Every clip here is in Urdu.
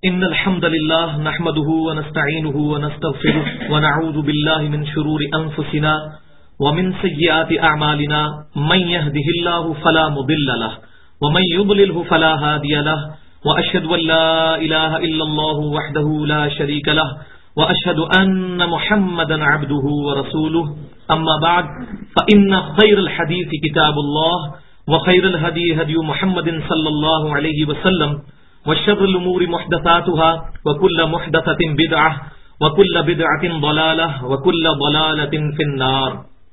إن الحمد لله نحمده ونستعينه ونستغفره ونعوذ بالله من شرور أنفسنا ومن سيئات أعمالنا من يهده الله فلا مضل له ومن يضلله فلا هادي له وأشهد أن لا إله إلا الله وحده لا شريك له وأشهد أن محمدا عبده ورسوله أما بعد فإن خير الحديث كتاب الله وخير الهدي هدي محمد صلى الله عليه وسلم وشر الأمور محدثاتها وكل محدثة بدعة وكل بدعة ضلالة وكل ضلالة في النار.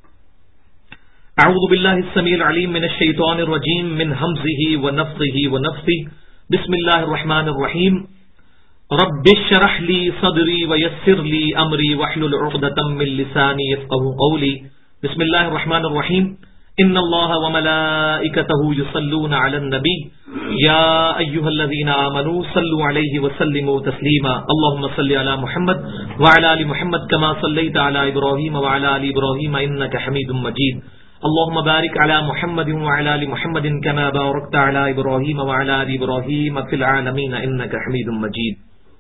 أعوذ بالله السميع العليم من الشيطان الرجيم من همزه ونفثه ونفثه. بسم الله الرحمن الرحيم. رب اشرح لي صدري ويسر لي أمري واحلل عقدة من لساني يفقهوا قولي. بسم الله الرحمن الرحيم. ان اللہ وملائکتہ یصلون علی النبی یا ایھا الذین آمنوا صلوا علیہ وسلموا تسلیما. اللهم صل علی محمد وعلى ال محمد كما صليت على ابراہیم وعلى ال ابراہیم انک حمید مجید. اللهم بارک علی محمد وعلى ال محمد كما بارکت علی ابراہیم وعلى ال ابراہیم فی العالمین انک حمید مجید.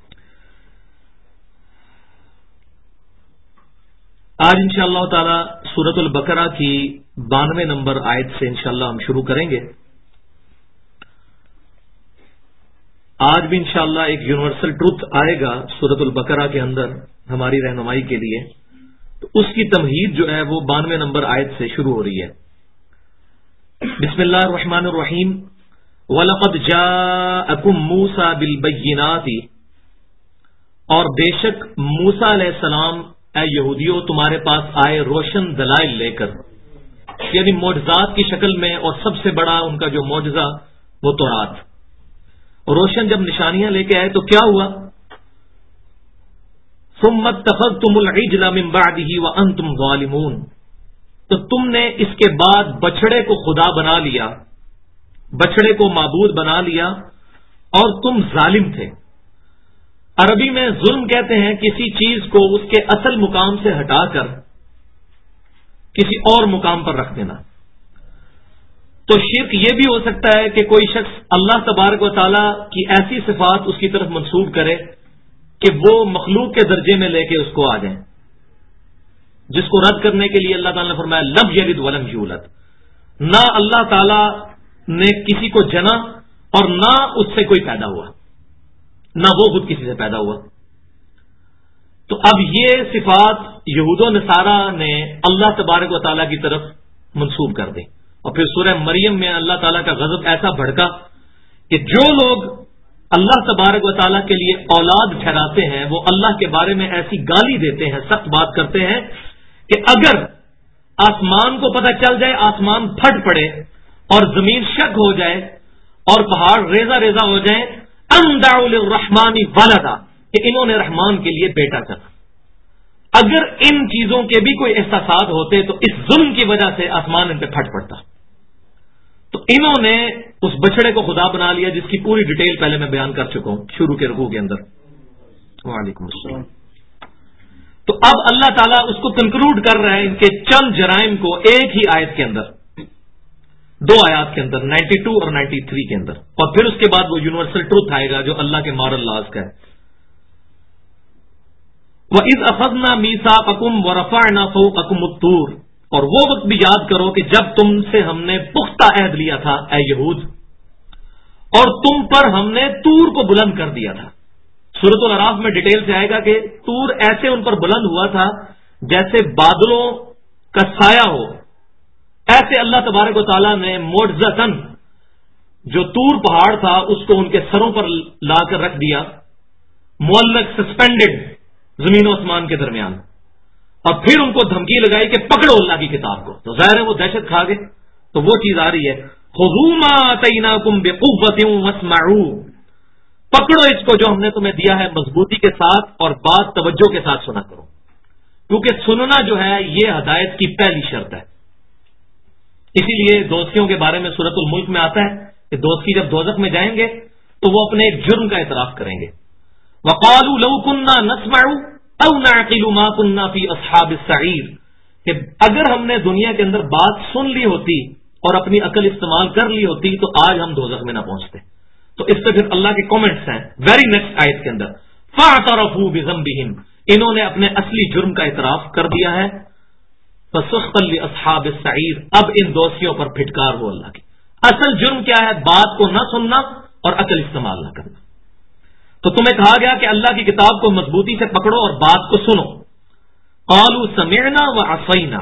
آج انشاءاللہ تعالی سورۃ البقرہ کی 92 نمبر آیت سے انشاءاللہ ہم شروع کریں گے. آج بھی انشاءاللہ ایک یونیورسل ٹروتھ آئے گا سورۃ البقرہ کے اندر ہماری رہنمائی کے لیے، تو اس کی تمہید جو ہے وہ 92 نمبر آیت سے شروع ہو رہی ہے. بسم اللہ الرحمن الرحیم. وَلَقَدْ جَاءَكُم مُوسَىٰ بِالْبَيِّنَاتِ، اور بے شک موسیٰ علیہ السلام اے یہودیوں تمہارے پاس آئے روشن دلائل لے کر، یعنی معجزات کی شکل میں، اور سب سے بڑا ان کا جو معجزہ وہ تورات. روشن جب نشانیاں لے کے آئے تو کیا ہوا؟ ثم اتخذتم العجل من بعده وانتم ظالمون، تو تم نے اس کے بعد بچڑے کو خدا بنا لیا، بچڑے کو معبود بنا لیا اور تم ظالم تھے. عربی میں ظلم کہتے ہیں کسی چیز کو اس کے اصل مقام سے ہٹا کر کسی اور مقام پر رکھ دینا. تو شرک یہ بھی ہو سکتا ہے کہ کوئی شخص اللہ تبارک و تعالیٰ کی ایسی صفات اس کی طرف منسوب کرے کہ وہ مخلوق کے درجے میں لے کے اس کو آ جائیں، جس کو رد کرنے کے لیے اللہ تعالیٰ نے فرمایا لم یلد ولم یولد. نہ اللہ تعالیٰ نے کسی کو جنا اور نہ اس سے کوئی پیدا ہوا، نہ وہ خود کسی سے پیدا ہوا. تو اب یہ صفات یہود و نصارہ نے اللہ تبارک و تعالیٰ کی طرف منسوب کر دی. اور پھر سورہ مریم میں اللہ تعالیٰ کا غضب ایسا بھڑکا کہ جو لوگ اللہ تبارک و تعالیٰ کے لیے اولاد ٹھہراتے ہیں وہ اللہ کے بارے میں ایسی گالی دیتے ہیں، سخت بات کرتے ہیں کہ اگر آسمان کو پتہ چل جائے، آسمان پھٹ پڑے اور زمین شک ہو جائے اور پہاڑ ریزہ ریزہ ہو جائیں، ان دعوا للرحمن ولدا، کہ انہوں نے رحمان کے لیے بیٹا چنا. اگر ان چیزوں کے بھی کوئی احساسات ہوتے تو اس ظلم کی وجہ سے آسمان ان پہ پھٹ پڑتا. تو انہوں نے اس بچڑے کو خدا بنا لیا، جس کی پوری ڈیٹیل پہلے میں بیان کر چکا ہوں شروع کے رکوع کے اندر. وعلیکم السلام. تو اب اللہ تعالیٰ اس کو کنکلوڈ کر رہا ہے ان کے چند جرائم کو ایک ہی آیت کے اندر، دو آیات کے اندر، 92 اور 93 کے اندر. اور پھر اس کے بعد وہ یونیورسل ٹروتھ آئے گا جو اللہ کے مارل لاز کا ہے. وَإِذْ أَخَذْنَا مِيثَاقَكُمْ وَرَفَعْنَا فَوْقَكُمُ الطُّورَ، اور وہ وقت بھی یاد کرو کہ جب تم سے ہم نے پختہ عہد لیا تھا اے یہود، اور تم پر ہم نے طور کو بلند کر دیا تھا. سورۃ الاعراف میں ڈیٹیل سے آئے گا کہ طور ایسے ان پر بلند ہوا تھا جیسے بادلوں کا سایہ ہو. ایسے اللہ تبارک و تعالیٰ نے معجزتاً جو طور پہاڑ تھا اس کو ان کے سروں پر لا کر رکھ دیا، معلق، سسپینڈڈ زمین و آسمان کے درمیان. اور پھر ان کو دھمکی لگائی کہ پکڑو اللہ کی کتاب کو. تو ظاہر ہے وہ دہشت کھا گئے. تو وہ چیز آ رہی ہے خذوا ما آتیناکم بقوۃ واسمعوا، پکڑو اس کو جو ہم نے تمہیں دیا ہے مضبوطی کے ساتھ اور بات توجہ کے ساتھ سنا کرو، کیونکہ سننا جو ہے یہ ہدایت کی پہلی شرط ہے. اسی لیے دوستیوں کے بارے میں سورۃ الملک میں آتا ہے کہ دوستی جب دوزخ میں جائیں گے تو وہ اپنے ایک جرم کا اعتراف کریں گے. وَقَالُوا لَوْ كُنَّا نَسْمَعُ أَوْ نَعْقِلُ مَا كُنَّا فِي أَصْحَابِ السَّعِيرِ، کہ اگر ہم نے دنیا کے اندر بات سن لی ہوتی اور اپنی عقل استعمال کر لی ہوتی تو آج ہم دوزخ میں نہ پہنچتے. تو اس پہ پھر اللہ کے کامنٹس ہیں ویری نیکسٹ آیت کے اندر، فاعترفوا بذنبہم، انہوں نے اپنے اصلی جرم کا اعتراف کر دیا ہے، فسحقا لاصحاب السعیر، اب ان دوستیوں پر پھٹکار ہو اللہ کی۔ اصل جرم کیا ہے؟ بات کو نہ سننا اور عقل استعمال نہ کرنا۔ تو تمہیں کہا گیا کہ اللہ کی کتاب کو مضبوطی سے پکڑو اور بات کو سنو۔ قالوا سمعنا وعصینا،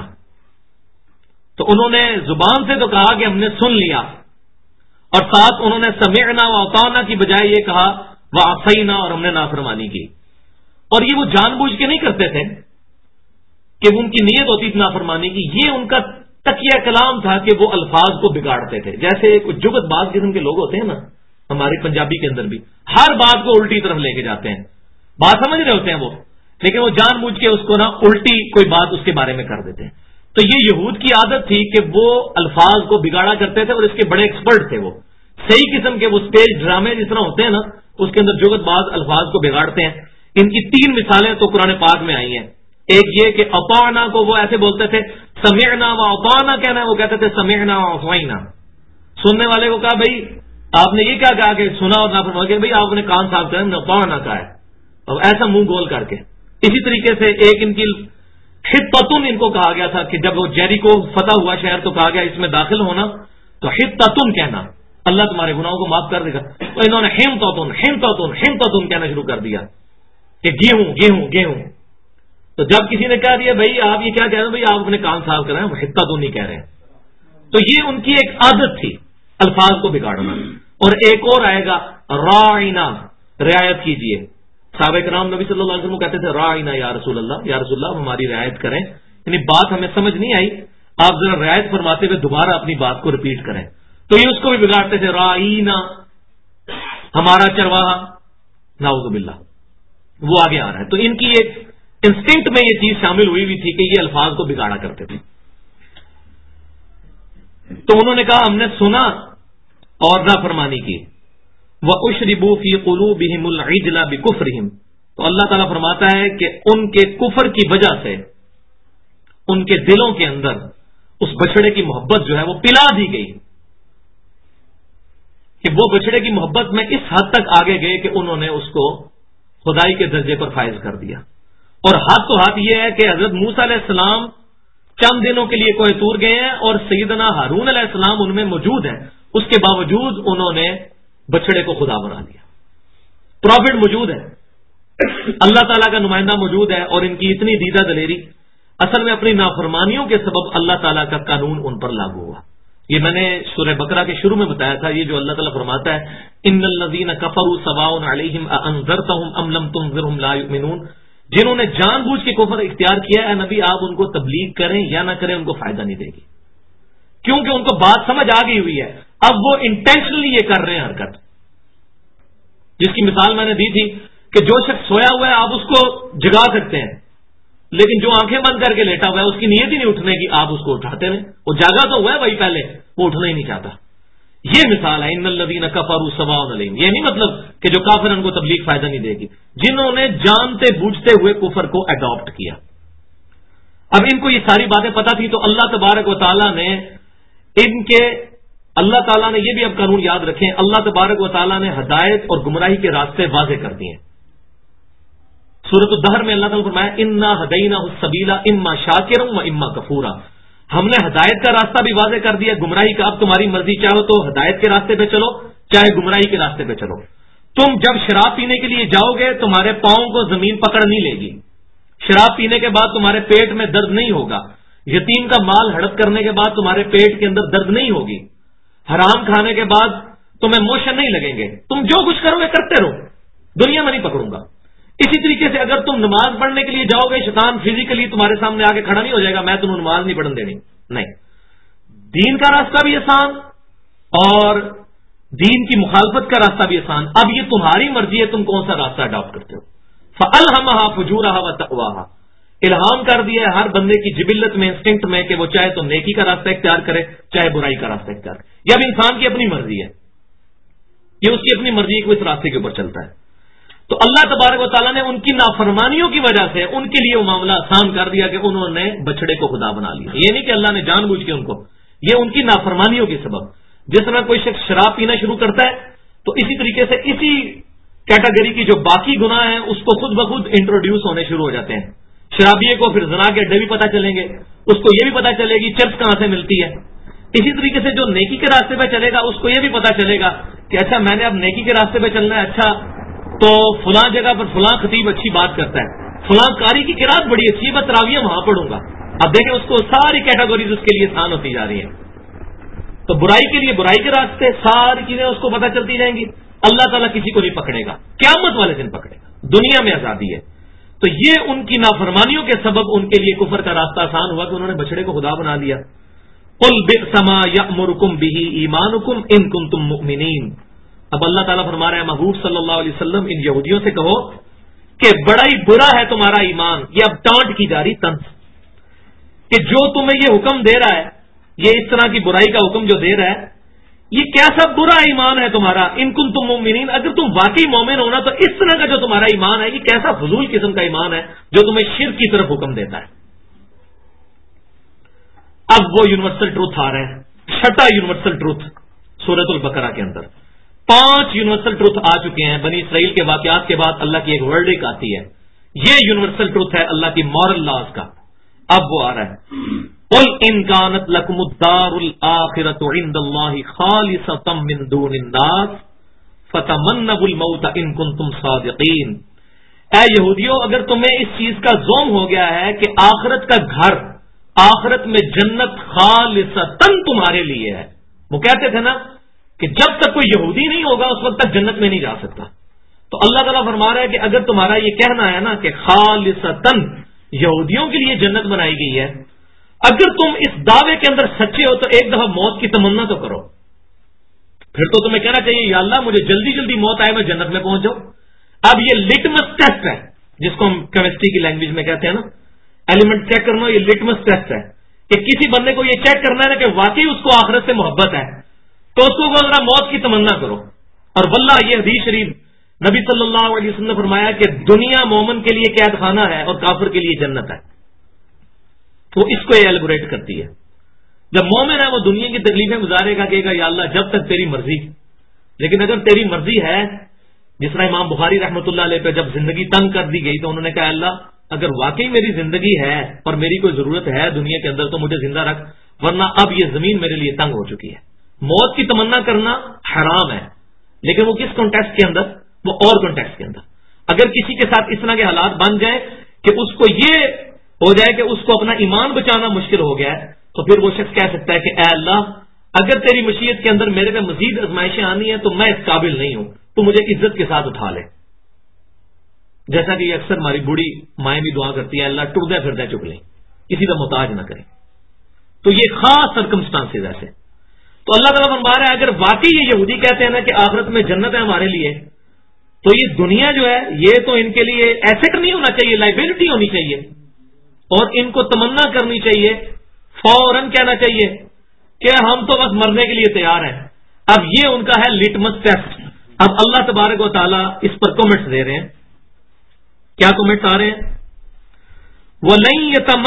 تو انہوں نے زبان سے تو کہا کہ ہم نے سن لیا، اور ساتھ انہوں نے سمعنا واطعنا کی بجائے یہ کہا وعصینا، اور ہم نے نافرمانی کی۔ اور یہ وہ جان بوجھ کے نہیں کرتے تھے کہ ان کی نیت ہوتی تھی نافرمانی کی، یہ ان کا تکیہ کلام تھا کہ وہ الفاظ کو بگاڑتے تھے۔ جیسے کچھ جگت باز قسم کے لوگ ہوتے ہیں نا، ہماری پنجابی کے اندر بھی ہر بات کو الٹی طرف لے کے جاتے ہیں، بات سمجھ رہے ہوتے ہیں وہ، لیکن وہ جان بوجھ کے اس کو نا الٹی کوئی بات اس کے بارے میں کر دیتے ہیں۔ تو یہ یہود کی عادت تھی کہ وہ الفاظ کو بگاڑا کرتے تھے، اور اس کے بڑے ایکسپرٹ تھے وہ، صحیح قسم کے وہ اسٹیج ڈرامے جس طرح ہوتے ہیں نا، اس کے اندر جگت باز الفاظ کو بگاڑتے ہیں۔ ان کی 3 مثالیں تو قرآن پاک میں آئی ہیں۔ ایک یہ کہ اطعنا کو وہ ایسے بولتے تھے، سمعنا و اطعنا کہنا ہے، وہ کہتے تھے سمعنا و اطعنا۔ سننے والے کو کہا بھائی آپ نے یہ کیا کہا کہ سنا اور نافرمانی کی، بھائی آپ نے کان صاف کریں، اطعنا کہا ہے، اب ایسا منہ گول کر کے۔ اسی طریقے سے ایک ان کی حطتن، ان کو کہا گیا تھا کہ جب وہ جیریکو فتح ہوا شہر تو کہا گیا اس میں داخل ہونا تو حطتن کہنا، اللہ تمہارے گناہوں کو معاف کر دے گا۔ تو انہوں نے حنطتن حنطتن حنطتن کہنا شروع کر دیا کہ گیہوں گیہوں گیہوں۔ تو جب کسی نے کہہ دیا بھائی آپ یہ کیا کہہ رہے ہیں، بھائی آپ اپنے کان صاف کر رہے ہیں، ہم حطتن نہیں کہہ رہے ہیں۔ تو یہ ان کی ایک عادت تھی الفاظ کو بگاڑنا۔ اور ایک اور آئے گا راعنا، رعایت کیجئے۔ صحابہ کرام نبی صلی اللہ علیہ وسلم کہتے تھے راعنا یا رسول اللہ، یا رسول اللہ ہماری رعایت کریں، یعنی بات ہمیں سمجھ نہیں آئی، آپ ذرا رعایت فرماتے ہوئے دوبارہ اپنی بات کو ریپیٹ کریں۔ تو یہ اس کو بھی بگاڑتے تھے، راعینا ہمارا چرواہا، نعوذ باللہ، وہ آگے آ رہا ہے۔ تو ان کی ایک انسٹنکٹ میں یہ چیز شامل ہوئی ہوئی تھی کہ یہ الفاظ کو بگاڑا کرتے تھے۔ تو انہوں نے کہا ہم نے سنا اور نافرمانی کی۔ وَأُشْرِبُوا فِي قُلُوبِهِمُ الْعِجْلَ بِكُفْرِهِمْ، تو اللہ تعالیٰ فرماتا ہے کہ ان کے کفر کی وجہ سے ان کے دلوں کے اندر اس بچڑے کی محبت جو ہے وہ پلا دی گئی، کہ وہ بچڑے کی محبت میں اس حد تک آگے گئے کہ انہوں نے اس کو خدائی کے درجے پر فائز کر دیا۔ اور ہاتھ تو ہاتھ یہ ہے کہ حضرت موسیٰ علیہ السلام چند دنوں کے لیے کوہ طور گئے ہیں اور سیدنا ہارون علیہ السلام ان میں موجود ہیں، اس کے باوجود انہوں نے بچڑے کو خدا بنا دیا۔ پروفٹ موجود ہے، اللہ تعالیٰ کا نمائندہ موجود ہے، اور ان کی اتنی دیدہ دلیری، اصل میں اپنی نافرمانیوں کے سبب اللہ تعالیٰ کا قانون ان پر لاگو ہوا۔ یہ میں نے سورہ بقرہ کے شروع میں بتایا تھا، یہ جو اللہ تعالیٰ فرماتا ہے ان الذین کفروا سواء علیہم اانذرتهم ام لم تنذرهم لا یؤمنون، جنہوں نے جان بوجھ کے کفر اختیار کیا ہے نبی آپ ان کو تبلیغ کریں یا نہ کریں ان کو فائدہ نہیں دے گی، کیونکہ ان کو بات سمجھ آ گئی ہوئی ہے۔ اب وہ انٹینشنلی یہ کر رہے ہیں حرکت، جس کی مثال میں نے دی تھی کہ جو شخص سویا ہوا ہے آپ اس کو جگا سکتے ہیں، لیکن جو آنکھیں بند کر کے لیٹا ہوا ہے اس کی نیت ہی نہیں اٹھنے کی، آپ اس کو اٹھاتے ہیں، وہ جاگا تو ہوا ہے وہی پہلے، وہ اٹھنا ہی نہیں چاہتا۔ یہ مثال ہے ان الذین کفروا سواء علیہم، یہ نہیں مطلب کہ جو کافر ان کو تبلیغ فائدہ نہیں دے گی، جنہوں نے جانتے بوجھتے ہوئے کفر کو اڈاپٹ کیا۔ اب ان کو یہ ساری باتیں پتہ تھی، تو اللہ تبارک و تعالیٰ نے اللہ تعالیٰ نے یہ بھی اب قانون یاد رکھیں، اللہ تبارک و تعالیٰ نے ہدایت اور گمراہی کے راستے واضح کر دیے۔ سورۃ الدہر میں اللہ تعالیٰ نے فرمایا انا ہدیناہ السبیل اما شاکرا و اما کفورا، ہم نے ہدایت کا راستہ بھی واضح کر دیا، گمراہی کا اب تمہاری مرضی، چاہو تو ہدایت کے راستے پہ چلو چاہے گمراہی کے راستے پہ چلو۔ تم جب شراب پینے کے لیے جاؤ گے تمہارے پاؤں کو زمین پکڑ نہیں لے گی، شراب پینے کے بعد تمہارے پیٹ میں درد نہیں ہوگا، یتیم کا مال ہڑپ کرنے کے بعد تمہارے پیٹ کے اندر درد نہیں ہوگی، حرام کھانے کے بعد تمہیں موشن نہیں لگیں گے، تم جو کچھ کرو گے کرتے رہو، دنیا میں نہیں پکڑوں گا۔ اسی طریقے سے اگر تم نماز پڑھنے کے لیے جاؤ گے شیطان فزیکلی تمہارے سامنے آگے کھڑا نہیں ہو جائے گا میں تمہیں نماز نہیں پڑھنے دینی، نہیں، دین کا راستہ بھی آسان اور دین کی مخالفت کا راستہ بھی آسان، اب یہ تمہاری مرضی ہے تم کون سا راستہ اڈاپٹ کرتے ہو۔ فَأَلْهَمَهَا فُجُورَهَا وَتَقْوَاهَا، الہام کر دیا ہے ہر بندے کی جبلت میں، انسٹنکٹ میں، کہ وہ چاہے تو نیکی کا راستہ اختیار کرے چاہے برائی کا راستہ اختیار کرے، یہ اب انسان کی اپنی مرضی ہے، یہ اس کی اپنی مرضی ہے کہ وہ اس راستے کے اوپر چلتا ہے۔ تو اللہ تبارک و تعالیٰ نے ان کی نافرمانیوں کی وجہ سے ان کے لیے وہ معاملہ آسان کر دیا کہ انہوں نے بچڑے کو خدا بنا لیا، یہ نہیں کہ اللہ نے جان بوجھ کے ان کو، یہ ان کی نافرمانیوں کے سبب۔ جس طرح کوئی شخص شراب پینا شروع کرتا ہے تو اسی طریقے سے اسی کیٹیگری کی جو باقی گناہ ہیں اس کو خود بخود انٹروڈیوس ہونے شروع ہو جاتے ہیں. شرابیے کو پھر زنا کے اڈے بھی پتہ چلیں گے, اس کو یہ بھی پتہ چلے گی چرس کہاں سے ملتی ہے. اسی طریقے سے جو نیکی کے راستے پہ چلے گا اس کو یہ بھی پتہ چلے گا کہ اچھا میں نے اب نیکی کے راستے پہ چلنا ہے, اچھا تو فلاں جگہ پر فلاں خطیب اچھی بات کرتا ہے, فلاں قاری کی قرات بڑی اچھی ہے, میں تراویح وہاں پڑھوں گا. اب دیکھیں اس کو ساری کیٹیگریز اس کے لیے آسان ہوتی جا رہی ہیں. تو برائی کے لیے برائی کے راستے ساری چیزیں اس کو پتہ چلتی جائیں گی. اللہ تعالیٰ کسی کو نہیں پکڑے گا, قیامت والے دن پکڑے گا, دنیا میں آزادی ہے. تو یہ ان کی نافرمانیوں کے سبب ان کے لیے کفر کا راستہ آسان ہوا کہ انہوں نے بچڑے کو خدا بنا لیا. قل بئس ما یأمرکم بہ ایمانکم ان کنتم مؤمنین. اب اللہ تعالیٰ فرما رہے ہیں محبوب صلی اللہ علیہ وسلم ان یہودیوں سے کہو کہ بڑا ہی برا ہے تمہارا ایمان. یہ اب ٹانٹ کی جا رہی طنز کہ جو تمہیں یہ حکم دے رہا ہے, یہ اس طرح کی برائی کا حکم جو دے رہا ہے, یہ کیسا برا ایمان ہے تمہارا. ان کنتم مؤمنین, اگر تم واقعی مومن ہونا تو اس طرح کا جو تمہارا ایمان ہے یہ کیسا فضول قسم کا ایمان ہے جو تمہیں شرک کی طرف حکم دیتا ہے. اب وہ یونیورسل ٹروتھ آ رہے ہیں, چھٹا یونیورسل ٹروتھ سورۃ البقرہ کے اندر. 5 یونیورسل ٹروتھ آ چکے ہیں. بنی اسرائیل کے واقعات کے بعد اللہ کی ایک ورڈک آتی ہے, یہ یونیورسل ٹروتھ ہے اللہ کی مورل لاز کا. اب وہ آ رہا ہے قل ان كانت لكم الدار الآخرة عند الله خالصة من دون الناس فتمنوا الموت ان كنتم صادقين. اے یہودیوں, اگر تمہیں اس چیز کا زوم ہو گیا ہے کہ آخرت کا گھر, آخرت میں جنت خالصتاً تمہارے لیے ہے. وہ کہتے تھے نا کہ جب تک کوئی یہودی نہیں ہوگا اس وقت تک جنت میں نہیں جا سکتا. تو اللہ تعالیٰ فرما رہا ہے کہ اگر تمہارا یہ کہنا ہے نا کہ خالصتاً یہودیوں کے لیے جنت بنائی گئی ہے, اگر تم اس دعوے کے اندر سچے ہو تو ایک دفعہ موت کی تمنا تو کرو. پھر تو تمہیں کہنا چاہیے یا اللہ مجھے جلدی جلدی موت آئے, میں جنت میں پہنچ جاؤں. اب یہ لٹمس ٹیسٹ ہے جس کو ہم کیمسٹری کی لینگویج میں کہتے ہیں نا, ایلیمنٹ چیک کرنا, یہ لٹمس ٹیسٹ ہے کہ کسی بندے کو یہ چیک کرنا ہے کہ واقعی اس کو آخرت سے محبت ہے, تو اس کو ذرا موت کی تمنا کرو. اور واللہ یہ حدیث شریف نبی صلی اللہ علیہ وسلم نے فرمایا کہ دنیا مومن کے لیے قید خانہ ہے اور کافر کے لیے جنت ہے. تو اس کو یہ ایلیبوریٹ کرتی ہے. جب مومن ہے وہ دنیا کی تکلیفیں گزارے گا, کہے گا یا اللہ جب تک تیری مرضی, لیکن اگر تیری مرضی ہے, جس طرح امام بخاری رحمۃ اللہ علیہ پہ جب زندگی تنگ کر دی گئی تو انہوں نے کہا اللہ اگر واقعی میری زندگی ہے اور میری کوئی ضرورت ہے دنیا کے اندر تو مجھے زندہ رکھ, ورنہ اب یہ زمین میرے لیے تنگ ہو چکی ہے. موت کی تمنا کرنا حرام ہے, لیکن وہ کس کانٹیکسٹ کے اندر, وہ اور کانٹیکسٹ کے اندر. اگر کسی کے ساتھ اس طرح کے حالات بن جائیں کہ اس کو یہ ہو جائے کہ اس کو اپنا ایمان بچانا مشکل ہو گیا ہے, تو پھر وہ شخص کہہ سکتا ہے کہ اے اللہ اگر تیری مشیت کے اندر میرے پہ مزید آزمائشیں آنی ہیں تو میں اس قابل نہیں ہوں, تو مجھے عزت کے ساتھ اٹھا لے. جیسا کہ یہ اکثر ہماری بوڑھی مائیں بھی دعا کرتی ہیں, اللہ ٹردے پھردے چک لیں, کسی کا محتاج نہ کریں. تو یہ خاص سرکمسٹانسز ایسے. تو اللہ تعالیٰ فرما رہا ہے اگر واقعی یہ یہودی کہتے ہیں نا کہ آخرت میں جنت ہے ہمارے لیے, تو یہ دنیا جو ہے یہ تو ان کے لیے ایسٹ نہیں ہونا چاہیے, لائبلٹی ہونی چاہیے, اور ان کو تمنا کرنی چاہیے, فوراً کہنا چاہیے کہ ہم تو بس مرنے کے لیے تیار ہیں. اب یہ ان کا ہے لٹمس ٹیسٹ. اب اللہ تبارک و تعالیٰ اس پر کمنٹس دے رہے ہیں. کیا کمنٹس آ رہے ہیں؟ وَلَن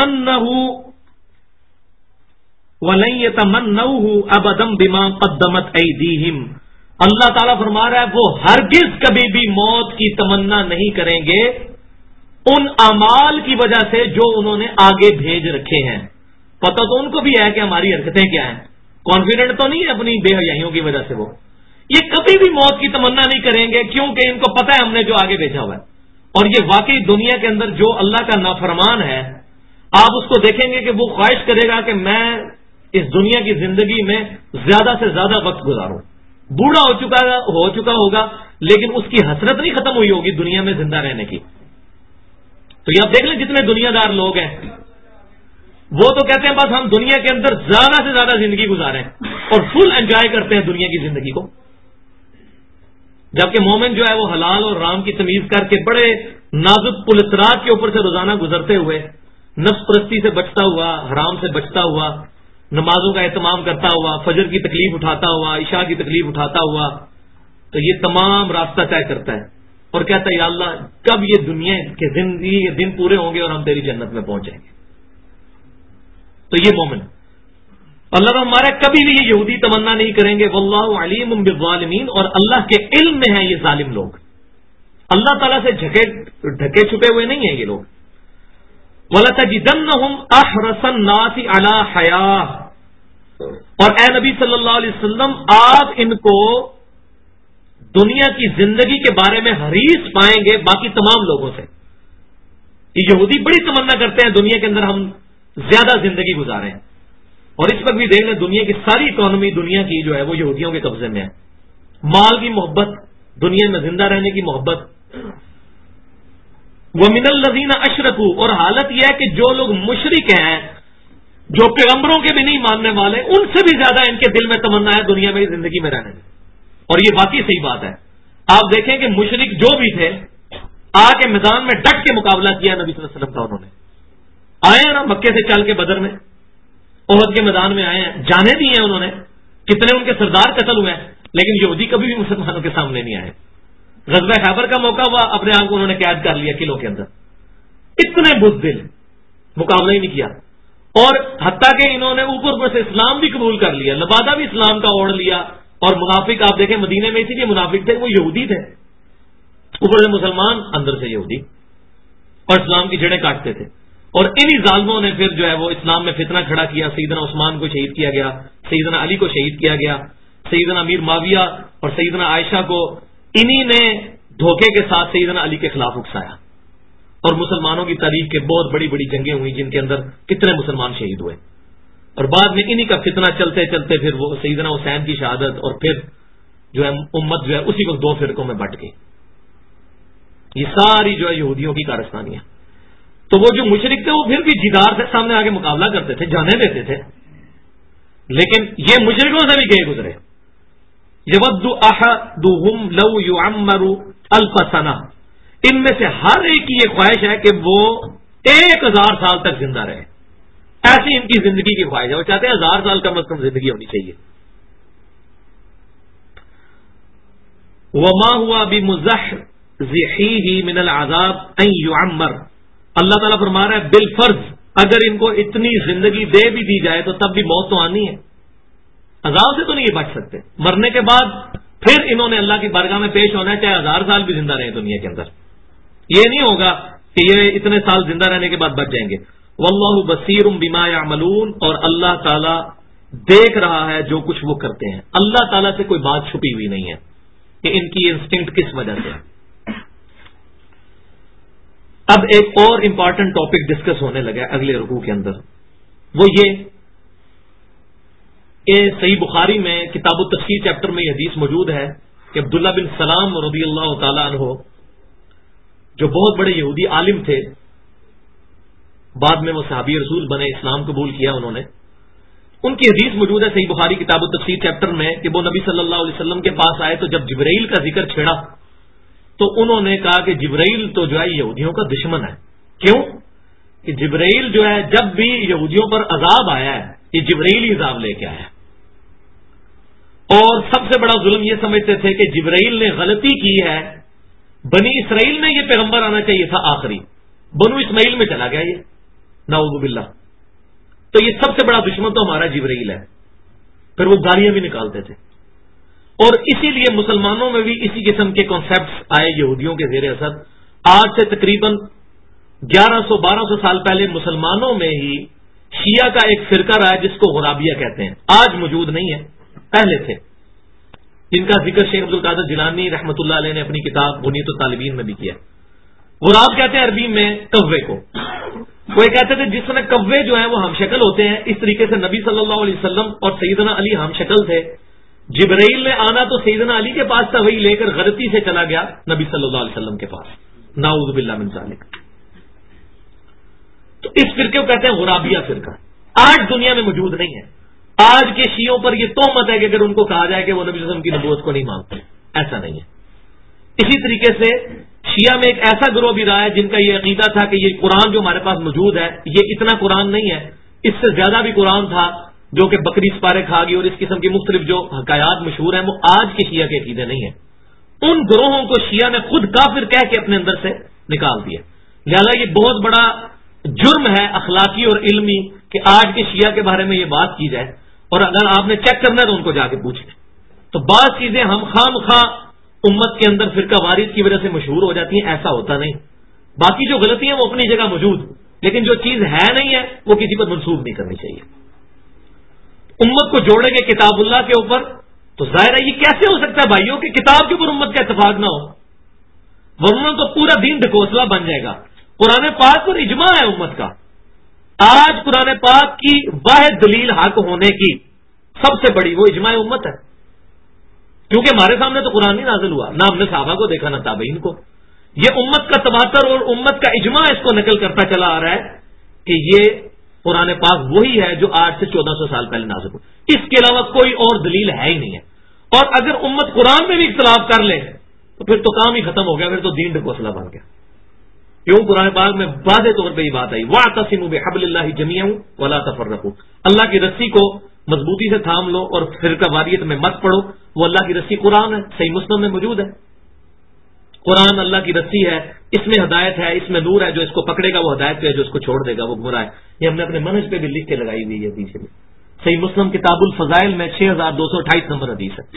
يَتَمَنَّوْهُ أَبَدًا بِمَا قَدَّمَتْ أَيْدِيهِمْ. اللہ تعالیٰ فرما رہا ہے وہ ہرگز کبھی بھی موت کی تمنا نہیں کریں گے ان اعمال کی وجہ سے جو انہوں نے آگے بھیج رکھے ہیں. پتہ تو ان کو بھی ہے کہ ہماری حرکتیں کیا ہیں, کانفیڈنٹ تو نہیں ہے اپنی بے حیائیوں کی وجہ سے. وہ یہ کبھی بھی موت کی تمنا نہیں کریں گے کیونکہ ان کو پتہ ہے ہم نے جو آگے بھیجا ہوا ہے. اور یہ واقعی دنیا کے اندر جو اللہ کا نافرمان ہے, آپ اس کو دیکھیں گے کہ وہ خواہش کرے گا کہ میں اس دنیا کی زندگی میں زیادہ سے زیادہ وقت گزاروں. بوڑھا ہو چکا ہوگا لیکن اس کی حسرت نہیں ختم ہوئی ہوگی دنیا میں زندہ رہنے کی. تو یہ آپ دیکھ لیں جتنے دنیا دار لوگ ہیں وہ تو کہتے ہیں بس ہم دنیا کے اندر زیادہ سے زیادہ زندگی گزاریں اور فل انجوائے کرتے ہیں دنیا کی زندگی کو. جبکہ مومن جو ہے وہ حلال اور حرام کی تمیز کر کے بڑے نازک پلسرات کے اوپر سے روزانہ گزرتے ہوئے, نفس پرستی سے بچتا ہوا, حرام سے بچتا ہوا, نمازوں کا اہتمام کرتا ہوا, فجر کی تکلیف اٹھاتا ہوا, عشاء کی تکلیف اٹھاتا ہوا, تو یہ تمام راستہ طے کرتا ہے اور کہتا ہے یا اللہ کب یہ دنیا کے زندگی کے دن پورے ہوں گے اور ہم تیری جنت میں پہنچیں گے. تو یہ مومن. اللہ ہمارا کبھی بھی یہ یہودی تمنا نہیں کریں گے واللہ علیم بالظالمین، اور اللہ کے علم میں ہیں یہ ظالم لوگ، اللہ تعالیٰ سے ڈھکے چھپے ہوئے نہیں ہیں یہ لوگ. وَلَتَجِدَنَّهُمْ أَحْرَصَ النَّاسِ عَلَىٰ حَيَاةٍ، اور اے نبی صلی اللہ علیہ وسلم آپ ان کو دنیا کی زندگی کے بارے میں حریص پائیں گے باقی تمام لوگوں سے. یہ یہودی بڑی تمنا کرتے ہیں دنیا کے اندر ہم زیادہ زندگی گزاریں، اور اس وقت بھی دیکھ لیں دنیا کی ساری اکانومی دنیا کی جو ہے وہ یہودیوں کے قبضے میں ہے. مال کی محبت، دنیا میں زندہ رہنے کی محبت. وَمِنَ الَّذِينَ أَشْرَكُوا، اور حالت یہ ہے کہ جو لوگ مشرک ہیں، جو پیغمبروں کے بھی نہیں ماننے والے، ان سے بھی زیادہ ان کے دل میں تمنا ہے دنیا میں زندگی میں رہنے میں. اور یہ واقعی صحیح بات ہے. آپ دیکھیں کہ مشرک جو بھی تھے آ کے میدان میں ڈٹ کے مقابلہ کیا نبی صلی اللہ علیہ وسلم کا. انہوں نے آئے ہیں نا مکے سے چل کے بدر میں، احد کے میدان میں آئے ہیں، جانے دی ہیں انہوں نے، کتنے ان کے سردار قتل ہوئے ہیں، لیکن یہودی کبھی بھی مسلمانوں کے سامنے نہیں آئے. غزوہ خیبر کا موقع ہوا، اپنے آپ کو انہوں نے قید کر لیا قلعوں کے اندر، اتنے بزدل، مقابلہ ہی نہیں کیا. اور حتیٰ کہ انہوں نے اوپر سے اسلام بھی قبول کر لیا، لبادہ بھی اسلام کا اوڑھ لیا. اور منافق آپ دیکھیں مدینے میں اسی لیے منافق تھے، وہ یہودی تھے، اوپر سے مسلمان اندر سے یہودی، اور اسلام کی جڑیں کاٹتے تھے. اور انہی ظالموں نے پھر جو ہے وہ اسلام میں فتنہ کھڑا کیا. سیدنا عثمان کو شہید کیا گیا، سیدنا علی کو شہید کیا گیا، سیدنا امیر معاویہ اور سیدنا عائشہ کو انہی نے دھوکے کے ساتھ سیدنا علی کے خلاف اکسایا. اور مسلمانوں کی تاریخ کے بہت بڑی بڑی جنگیں ہوئی جن کے اندر کتنے مسلمان شہید ہوئے. اور بعد میں انہی کا فتنہ چلتے چلتے پھر وہ سیدنا حسین کی شہادت، اور پھر جو ہے امت جو ہے اسی وقت دو فرقوں میں بٹ گئی. یہ ساری جو ہے یہودیوں کی کارستانیاں. تو وہ جو مشرک تھے وہ پھر بھی جدار سے سامنے آگے مقابلہ کرتے تھے، جانے دیتے تھے، لیکن یہ مشرکوں سے بھی گئے گزرے. یود احدہم لو یعمر الف سنہ، ان میں سے ہر ایک کی یہ خواہش ہے کہ وہ 1000 سال تک زندہ رہے. ایسی ان کی زندگی کی خواہش ہے، وہ چاہتے ہیں 1000 سال کم از کم زندگی ہونی چاہیے. وما ہوا بمزحزحیہ من العذاب ان یعمر، اللہ تعالیٰ فرما رہا ہے بالفرض اگر ان کو اتنی زندگی دے بھی دی جائے تو تب بھی موت تو آنی ہے، عذاب سے تو نہیں یہ بچ سکتے. مرنے کے بعد پھر انہوں نے اللہ کی بارگاہ میں پیش ہونا ہے، چاہے 1000 سال بھی زندہ رہے دنیا کے اندر. یہ نہیں ہوگا کہ یہ اتنے سال زندہ رہنے کے بعد بچ جائیں گے. واللہ بصیر بما یعملون، اور اللہ تعالیٰ دیکھ رہا ہے جو کچھ وہ کرتے ہیں. اللہ تعالیٰ سے کوئی بات چھپی ہوئی نہیں ہے کہ ان کی انسٹنکٹ کس وجہ سے ہے. اب ایک اور امپارٹنٹ ٹاپک ڈسکس ہونے لگا ہے اگلے رکوع کے اندر، وہ یہ کہ صحیح بخاری میں کتاب التفسیر چیپٹر میں یہ حدیث موجود ہے کہ عبداللہ بن سلام رضی اللہ تعالی عنہ جو بہت بڑے یہودی عالم تھے، بعد میں وہ صحابی رسول بنے، اسلام قبول کیا انہوں نے. ان کی حدیث موجود ہے صحیح بخاری کتاب التفسیر چیپٹر میں کہ وہ نبی صلی اللہ علیہ وسلم کے پاس آئے تو جب جبرائیل کا ذکر چھڑا تو انہوں نے کہا کہ جبرائیل تو جو ہے یہودیوں کا دشمن ہے. کیوں کہ جبرائیل جو ہے جب بھی یہودیوں پر عذاب آیا ہے یہ جبرائیل ہی عذاب لے کے آیا ہے. اور سب سے بڑا ظلم یہ سمجھتے تھے کہ جبرائیل نے غلطی کی ہے، بنی اسرائیل میں یہ پیغمبر آنا چاہیے تھا آخری، بنو اسماعیل میں چلا گیا یہ، نعوذ باللہ. تو یہ سب سے بڑا دشمن تو ہمارا جبرائیل ہے. پھر وہ گالیاں بھی نکالتے تھے. اور اسی لیے مسلمانوں میں بھی اسی قسم کے کانسیپٹس آئے یہودیوں کے زیر اثر. آج سے تقریباً 1100-1200 سال پہلے مسلمانوں میں ہی شیعہ کا ایک فرقہ رہا ہے جس کو غرابیہ کہتے ہیں. آج موجود نہیں ہے، پہلے تھے، جن کا ذکر شیخ عبد القادر جیلانی رحمۃ اللہ علیہ نے اپنی کتاب بنیۃ الطالبین میں بھی کیا. غراب کہتے ہیں عربی میں کوے کو. وہ یہ کہتے تھے جس طرح کوے جو ہیں وہ ہم شکل ہوتے ہیں، اس طریقے سے نبی صلی اللہ علیہ وسلم اور سیدنا علی ہم شکل تھے. جبرائیل نے آنا تو سیدنا علی کے پاس تھا، وہی لے کر غلطی سے چلا گیا نبی صلی اللہ علیہ وسلم کے پاس، نعوذ باللہ من ذالک. تو اس فرقے کو کہتے ہیں غرابیہ فرقہ. آج دنیا میں موجود نہیں ہے. آج کے شیعوں پر یہ تہمت ہے کہ اگر ان کو کہا جائے کہ وہ نبی صلی اللہ علیہ وسلم کی نبوت کو نہیں مانتے، ایسا نہیں ہے. اسی طریقے سے شیعہ میں ایک ایسا گروہ بھی رہا ہے جن کا یہ عقیدہ تھا کہ یہ قرآن جو ہمارے پاس موجود ہے یہ اتنا قرآن نہیں ہے، اس سے زیادہ بھی قرآن تھا جو کہ بکری سپارے کھا گئی، اور اس قسم کی مختلف جو حکایات مشہور ہیں وہ آج کے شیعہ کے عقیدے نہیں ہیں. ان گروہوں کو شیعہ نے خود کافر کہہ کے اپنے اندر سے نکال دیا. لہذا یہ بہت بڑا جرم ہے اخلاقی اور علمی کہ آج کے شیعہ کے بارے میں یہ بات کی جائے. اور اگر آپ نے چیک کرنا ہے تو ان کو جا کے پوچھ لیں. تو بعض چیزیں ہم خام خواہ امت کے اندر فرقہ واریت کی وجہ سے مشہور ہو جاتی ہیں، ایسا ہوتا نہیں. باقی جو غلطی ہیں وہ اپنی جگہ موجود، لیکن جو چیز ہے نہیں ہے وہ کسی پر منسوخ نہیں کرنی چاہیے. امت کو جوڑیں گے کتاب اللہ کے اوپر، تو ظاہر ہے یہ کیسے ہو سکتا ہے بھائیوں کہ کتاب کے اوپر امت کا اتفاق نہ ہو، ورنہ تو پورا دین ڈھکوسلا بن جائے گا. قرآن پاک پر اجماع ہے امت کا. آج قرآن پاک کی واحد دلیل حق ہونے کی سب سے بڑی وہ اجماع امت ہے، کیونکہ ہمارے سامنے تو قرآن نہیں نازل ہوا، نہ ہم نے صحابہ کو دیکھا نہ تابعین کو. یہ امت کا تواتر اور امت کا اجماع اس کو نقل کرتا چلا آ رہا ہے کہ یہ قرآن پاک وہی ہے جو آج سے 1400 سال پہلے نازل ہوا. اس کے علاوہ کوئی اور دلیل ہے ہی نہیں ہے. اور اگر امت قرآن میں بھی اختلاف کر لے تو پھر تو کام ہی ختم ہو گیا، پھر تو دین ڈھکوسلا بن گیا. کیوں؟ قرآن پاک میں واضح طور پہ یہ بات آئی، وَاعْتَصِمُوا بِحَبْلِ اللَّهِ جَمِيعًا وَلَا تَفَرَّقُوا. اللہ کی رسی کو مضبوطی سے تھام لو اور فرقہ واریت میں مت پڑو. وہ اللہ کی رسی قرآن ہے، صحیح مسلم میں موجود ہے. قرآن اللہ کی رسی ہے، اس میں ہدایت ہے، اس میں نور ہے. جو اس کو پکڑے گا وہ ہدایت پہ ہے، جو اس کو چھوڑ دے گا وہ گمراہ ہے. یہ ہم نے اپنے منہج پہ بھی لکھ کے لگائی ہوئی ہے حدیث میں. صحیح مسلم کتاب الفضائل میں 6228 نمبر حدیث ہے.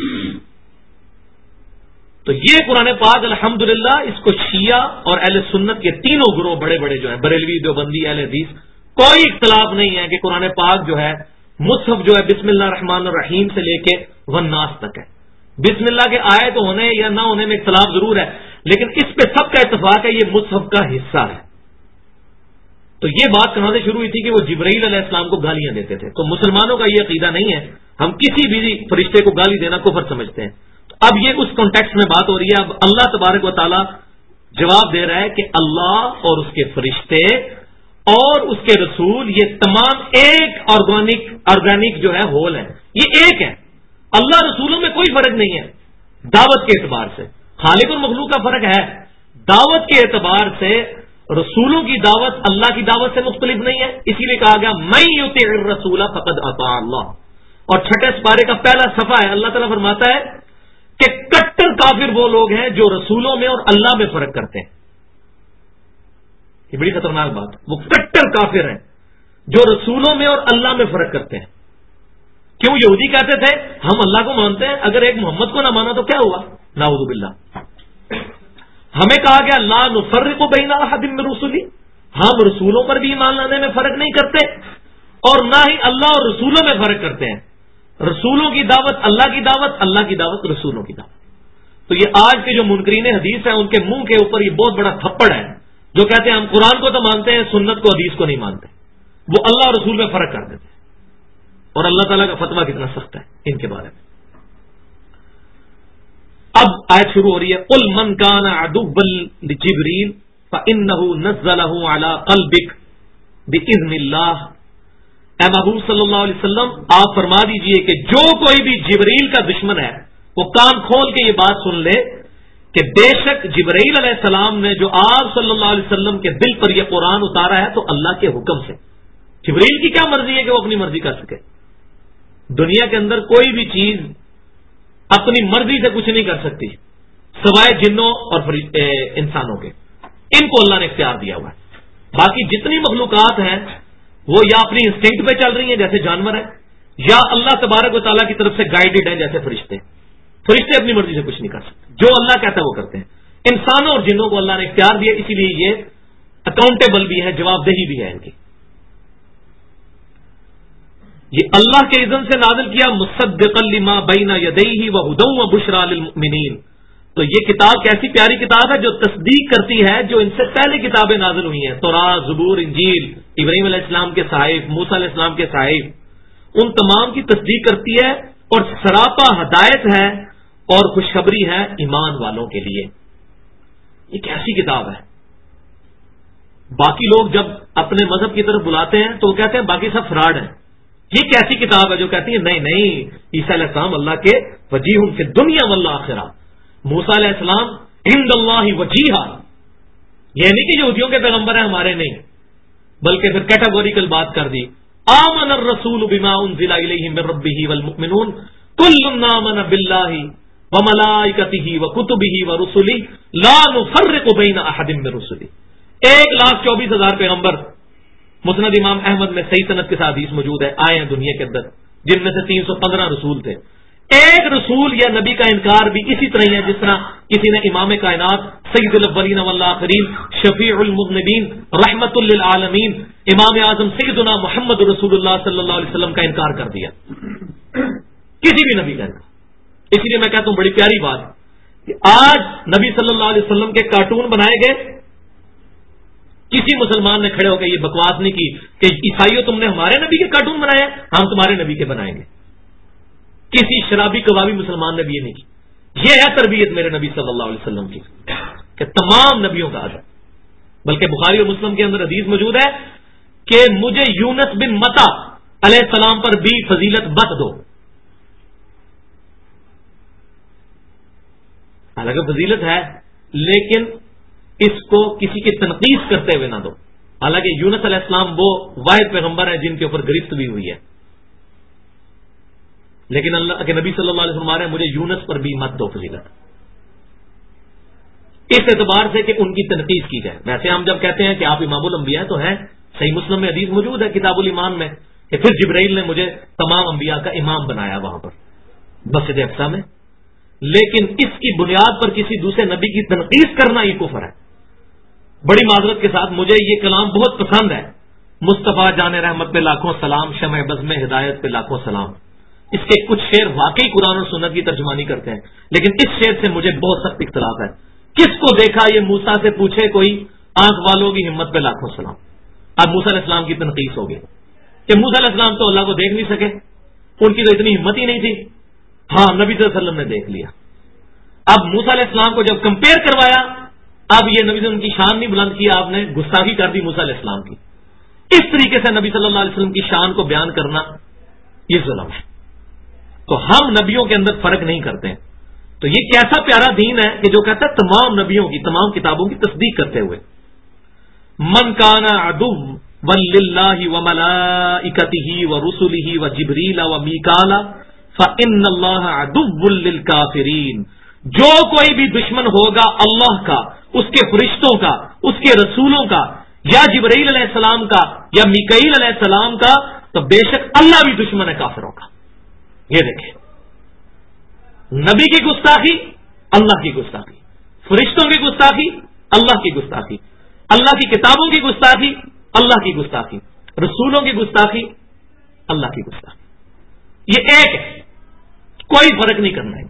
تو یہ قرآن پاک الحمدللہ اس کو شیعہ اور اہل سنت کے تینوں گروہ بڑے بڑے جو ہیں، بریلوی، دیوبندی، اہل حدیث، کوئی اختلاف نہیں ہے کہ قرآن پاک جو ہے مصحف جو ہے بسم اللہ الرحمن الرحیم سے لے کے والناس تک ہے. بسم اللہ کے آیت ہونے یا نہ ہونے میں اختلاف ضرور ہے، لیکن اس پہ سب کا اتفاق ہے یہ مصحف کا حصہ ہے. تو یہ بات کہاں سے شروع ہوئی تھی کہ وہ جبرائیل علیہ السلام کو گالیاں دیتے تھے. تو مسلمانوں کا یہ عقیدہ نہیں ہے، ہم کسی بھی فرشتے کو گالی دینا کفر سمجھتے ہیں. تو اب یہ اس کانٹیکسٹ میں بات ہو رہی ہے. اب اللہ تبارک و تعالی جواب دے رہا ہے کہ اللہ اور اس کے فرشتے اور اس کے رسول یہ تمام ایک آرگینک جو ہے ہول ہے، یہ ایک ہے. اللہ رسولوں میں کوئی فرق نہیں ہے دعوت کے اعتبار سے. خالق اور مخلوق کا فرق ہے، دعوت کے اعتبار سے رسولوں کی دعوت اللہ کی دعوت سے مختلف نہیں ہے. اسی لیے کہا گیا من یطیع الرسول فقد اطاع اللہ. اور چھٹے سپارے کا پہلا صفحہ ہے، اللہ تعالیٰ فرماتا ہے کہ کٹر کافر وہ لوگ ہیں جو رسولوں میں اور اللہ میں فرق کرتے ہیں. یہ بڑی خطرناک بات. وہ کٹر کافر ہیں جو رسولوں میں اور اللہ میں فرق کرتے ہیں. کیوں؟ یہودی کہتے تھے ہم اللہ کو مانتے ہیں، اگر ایک محمد کو نہ مانا تو کیا ہوا؟ نعوذ باللہ. ہمیں کہا گیا لا نفرق بین احد من رسلی، ہم رسولوں پر بھی ایمان لانے میں فرق نہیں کرتے اور نہ ہی اللہ اور رسولوں میں فرق کرتے ہیں. رسولوں کی دعوت اللہ کی دعوت، اللہ کی دعوت رسولوں کی دعوت. تو یہ آج کے جو منکرین حدیث ہیں ان کے منہ کے اوپر یہ بہت بڑا تھپڑ ہے، جو کہتے ہیں ہم قرآن کو تو مانتے ہیں، سنت کو حدیث کو نہیں مانتے. وہ اللہ اور رسول میں فرق کر دیتے ہیں. اور اللہ تعالیٰ کا فتویٰ کتنا سخت ہے ان کے بارے میں. اب آیت شروع ہو رہی ہے قل من کان عدوا لجبریل فانه نزله على قلبك باذن اللہ. اے محبوب صلی اللہ علیہ وسلم آپ فرما دیجئے کہ جو کوئی بھی جبریل کا دشمن ہے وہ کان کھول کے یہ بات سن لے کہ بے شک جبرائیل علیہ السلام نے جو آپ صلی اللہ علیہ وسلم کے دل پر یہ قرآن اتارا ہے تو اللہ کے حکم سے. جبرائیل کی کیا مرضی ہے کہ وہ اپنی مرضی کر سکے؟ دنیا کے اندر کوئی بھی چیز اپنی مرضی سے کچھ نہیں کر سکتی سوائے جنوں اور انسانوں کے. ان کو اللہ نے اختیار دیا ہوا ہے. باقی جتنی مخلوقات ہیں وہ یا اپنی انسٹنکٹ پہ چل رہی ہیں جیسے جانور ہیں، یا اللہ تبارک و تعالیٰ کی طرف سے گائیڈڈ ہیں جیسے فرشتے. فرشتے اپنی مرضی سے کچھ نہیں کر سکتے، جو اللہ کہتا ہے وہ کرتے ہیں. انسانوں اور جنوں کو اللہ نے اختیار دیا، اسی لیے یہ اکاؤنٹیبل بھی ہے، جواب دہی بھی ہے ان کی. یہ اللہ کے اذن سے نازل کیا مصدقا لما بین یدیہ وہدی وبشریٰ للمؤمنین. تو یہ کتاب کیسی پیاری کتاب ہے جو تصدیق کرتی ہے جو ان سے پہلے کتابیں نازل ہوئی ہیں، تورات، زبور، انجیل، ابراہیم علیہ السلام کے صحائف، موسیٰ علیہ السلام کے صحائف. ان تمام کی تصدیق کرتی ہے اور سراپا ہدایت ہے اور خوشخبری ہے ایمان والوں کے لیے. یہ کیسی کتاب ہے. باقی لوگ جب اپنے مذہب کی طرف بلاتے ہیں تو وہ کہتے ہیں باقی سب فراڈ ہیں. یہ کیسی کتاب ہے جو کہتی ہے نہیں نہیں عیسیٰ علیہ السلام اللہ کے وجیہ فی الدنیا والآخرہ، موسیٰ علیہ السلام عند اللہ وجیہا. یہ نہیں کہ یہودیوں کے پیغمبر ہیں ہمارے نہیں، بلکہ پھر کیٹاگوریکل بات کر دی. آمن الرسول بما انزل الیہ من ربہ والمؤمنون کل آمن باللہ وملائکتہ وکتبہ ورسلہ لا نفرق بین احد من رسلہ. 1,24,000 پیغمبر، مسند امام احمد میں صحیح سند کے ساتھ حدیث موجود ہے، آئے ہیں دنیا کے اندر جن میں سے 315 رسول تھے. ایک رسول یا نبی کا انکار بھی اسی طرح ہے جس طرح کسی نے امام کائنات سید الاولین والآخرین شفیع المذنبین رحمت للعالمین امام اعظم سیدنا محمد رسول اللہ صلی اللہ علیہ وسلم کا انکار کر دیا, کسی بھی نبی کا انکار. اسی لیے میں کہتا ہوں بڑی پیاری بات کہ آج نبی صلی اللہ علیہ وسلم کے کارٹون بنائے گئے, کسی مسلمان نے کھڑے ہو کے یہ بکواس نہیں کی کہ عیسائیوں تم نے ہمارے نبی کے کارٹون بنائے, ہم تمہارے نبی کے بنائیں گے. کسی شرابی کبابی مسلمان نے بھی یہ نہیں کی. یہ ہے تربیت میرے نبی صلی اللہ علیہ وسلم کی کہ تمام نبیوں کا ادب. بلکہ بخاری اور مسلم کے اندر حدیث موجود ہے کہ مجھے یونس بن متا علیہ السلام پر بھی فضیلت بخش دو. حالانکہ فضیلت ہے لیکن اس کو کسی کی تنقید کرتے ہوئے نہ دو. حالانکہ یونس علیہ السلام وہ واحد پیغمبر ہے جن کے اوپر گرفت بھی ہوئی ہے, لیکن اللہ کے نبی صلی اللہ علیہ وسلم ہیں مجھے یونس پر بھی مت دو فضیلت, اس اعتبار سے کہ ان کی تنقید کی جائے. ویسے ہم جب کہتے ہیں کہ آپ امام الانبیاء تو ہیں, صحیح مسلم میں حدیث موجود ہے کتاب الایمان میں کہ پھر جبرائیل نے مجھے تمام انبیاء کا امام بنایا وہاں پر مسجد اقصی میں. لیکن اس کی بنیاد پر کسی دوسرے نبی کی تنقید کرنا یہ کفر ہے. بڑی معذرت کے ساتھ مجھے یہ کلام بہت پسند ہے, مصطفیٰ جان رحمت پہ لاکھوں سلام, شمع بزم ہدایت پہ لاکھوں سلام. اس کے کچھ شعر واقعی قرآن اور سنت کی ترجمانی کرتے ہیں, لیکن اس شعر سے مجھے بہت سخت اختلاف ہے. کس کو دیکھا یہ موسیٰ سے پوچھے کوئی, آنکھ والوں کی ہمت پہ لاکھوں سلام. اب موسیٰ علیہ السلام کی تنقید ہو گئی کہ موسیٰ علیہ السلام تو اللہ کو دیکھ نہیں سکے, ان کی تو اتنی ہمت ہی نہیں تھی. ہاں نبی صلی اللہ علیہ وسلم نے دیکھ لیا. اب موسیٰ علیہ السلام کو جب کمپیئر کروایا, اب یہ نبی سے ان کی شان نہیں بلند کی, آپ نے گستاخی کر دی موسیٰ علیہ السلام کی. اس طریقے سے نبی صلی اللہ علیہ وسلم کی شان کو بیان کرنا یہ ظلم ہے. تو ہم نبیوں کے اندر فرق نہیں کرتے. تو یہ کیسا پیارا دین ہے کہ جو کہتا ہے تمام نبیوں کی تمام کتابوں کی تصدیق کرتے ہوئے من کان عدو وللہ وملائکتہ ورسلہ وجبریل ومیکال فإن اللہ عدو للکافرین. جو کوئی بھی دشمن ہوگا اللہ کا, اس کے فرشتوں کا, اس کے رسولوں کا, یا جبرائیل علیہ السلام کا یا میکائیل علیہ السلام کا, تو بے شک اللہ بھی دشمن ہے کافروں کا. یہ دیکھیں, نبی کی گستاخی اللہ کی گستاخی, فرشتوں کی گستاخی اللہ کی گستاخی, اللہ کی کتابوں کی گستاخی اللہ کی گستاخی, رسولوں کی گستاخی اللہ کی گستاخی. یہ ایک ہے, کوئی فرق نہیں کرنا ہے.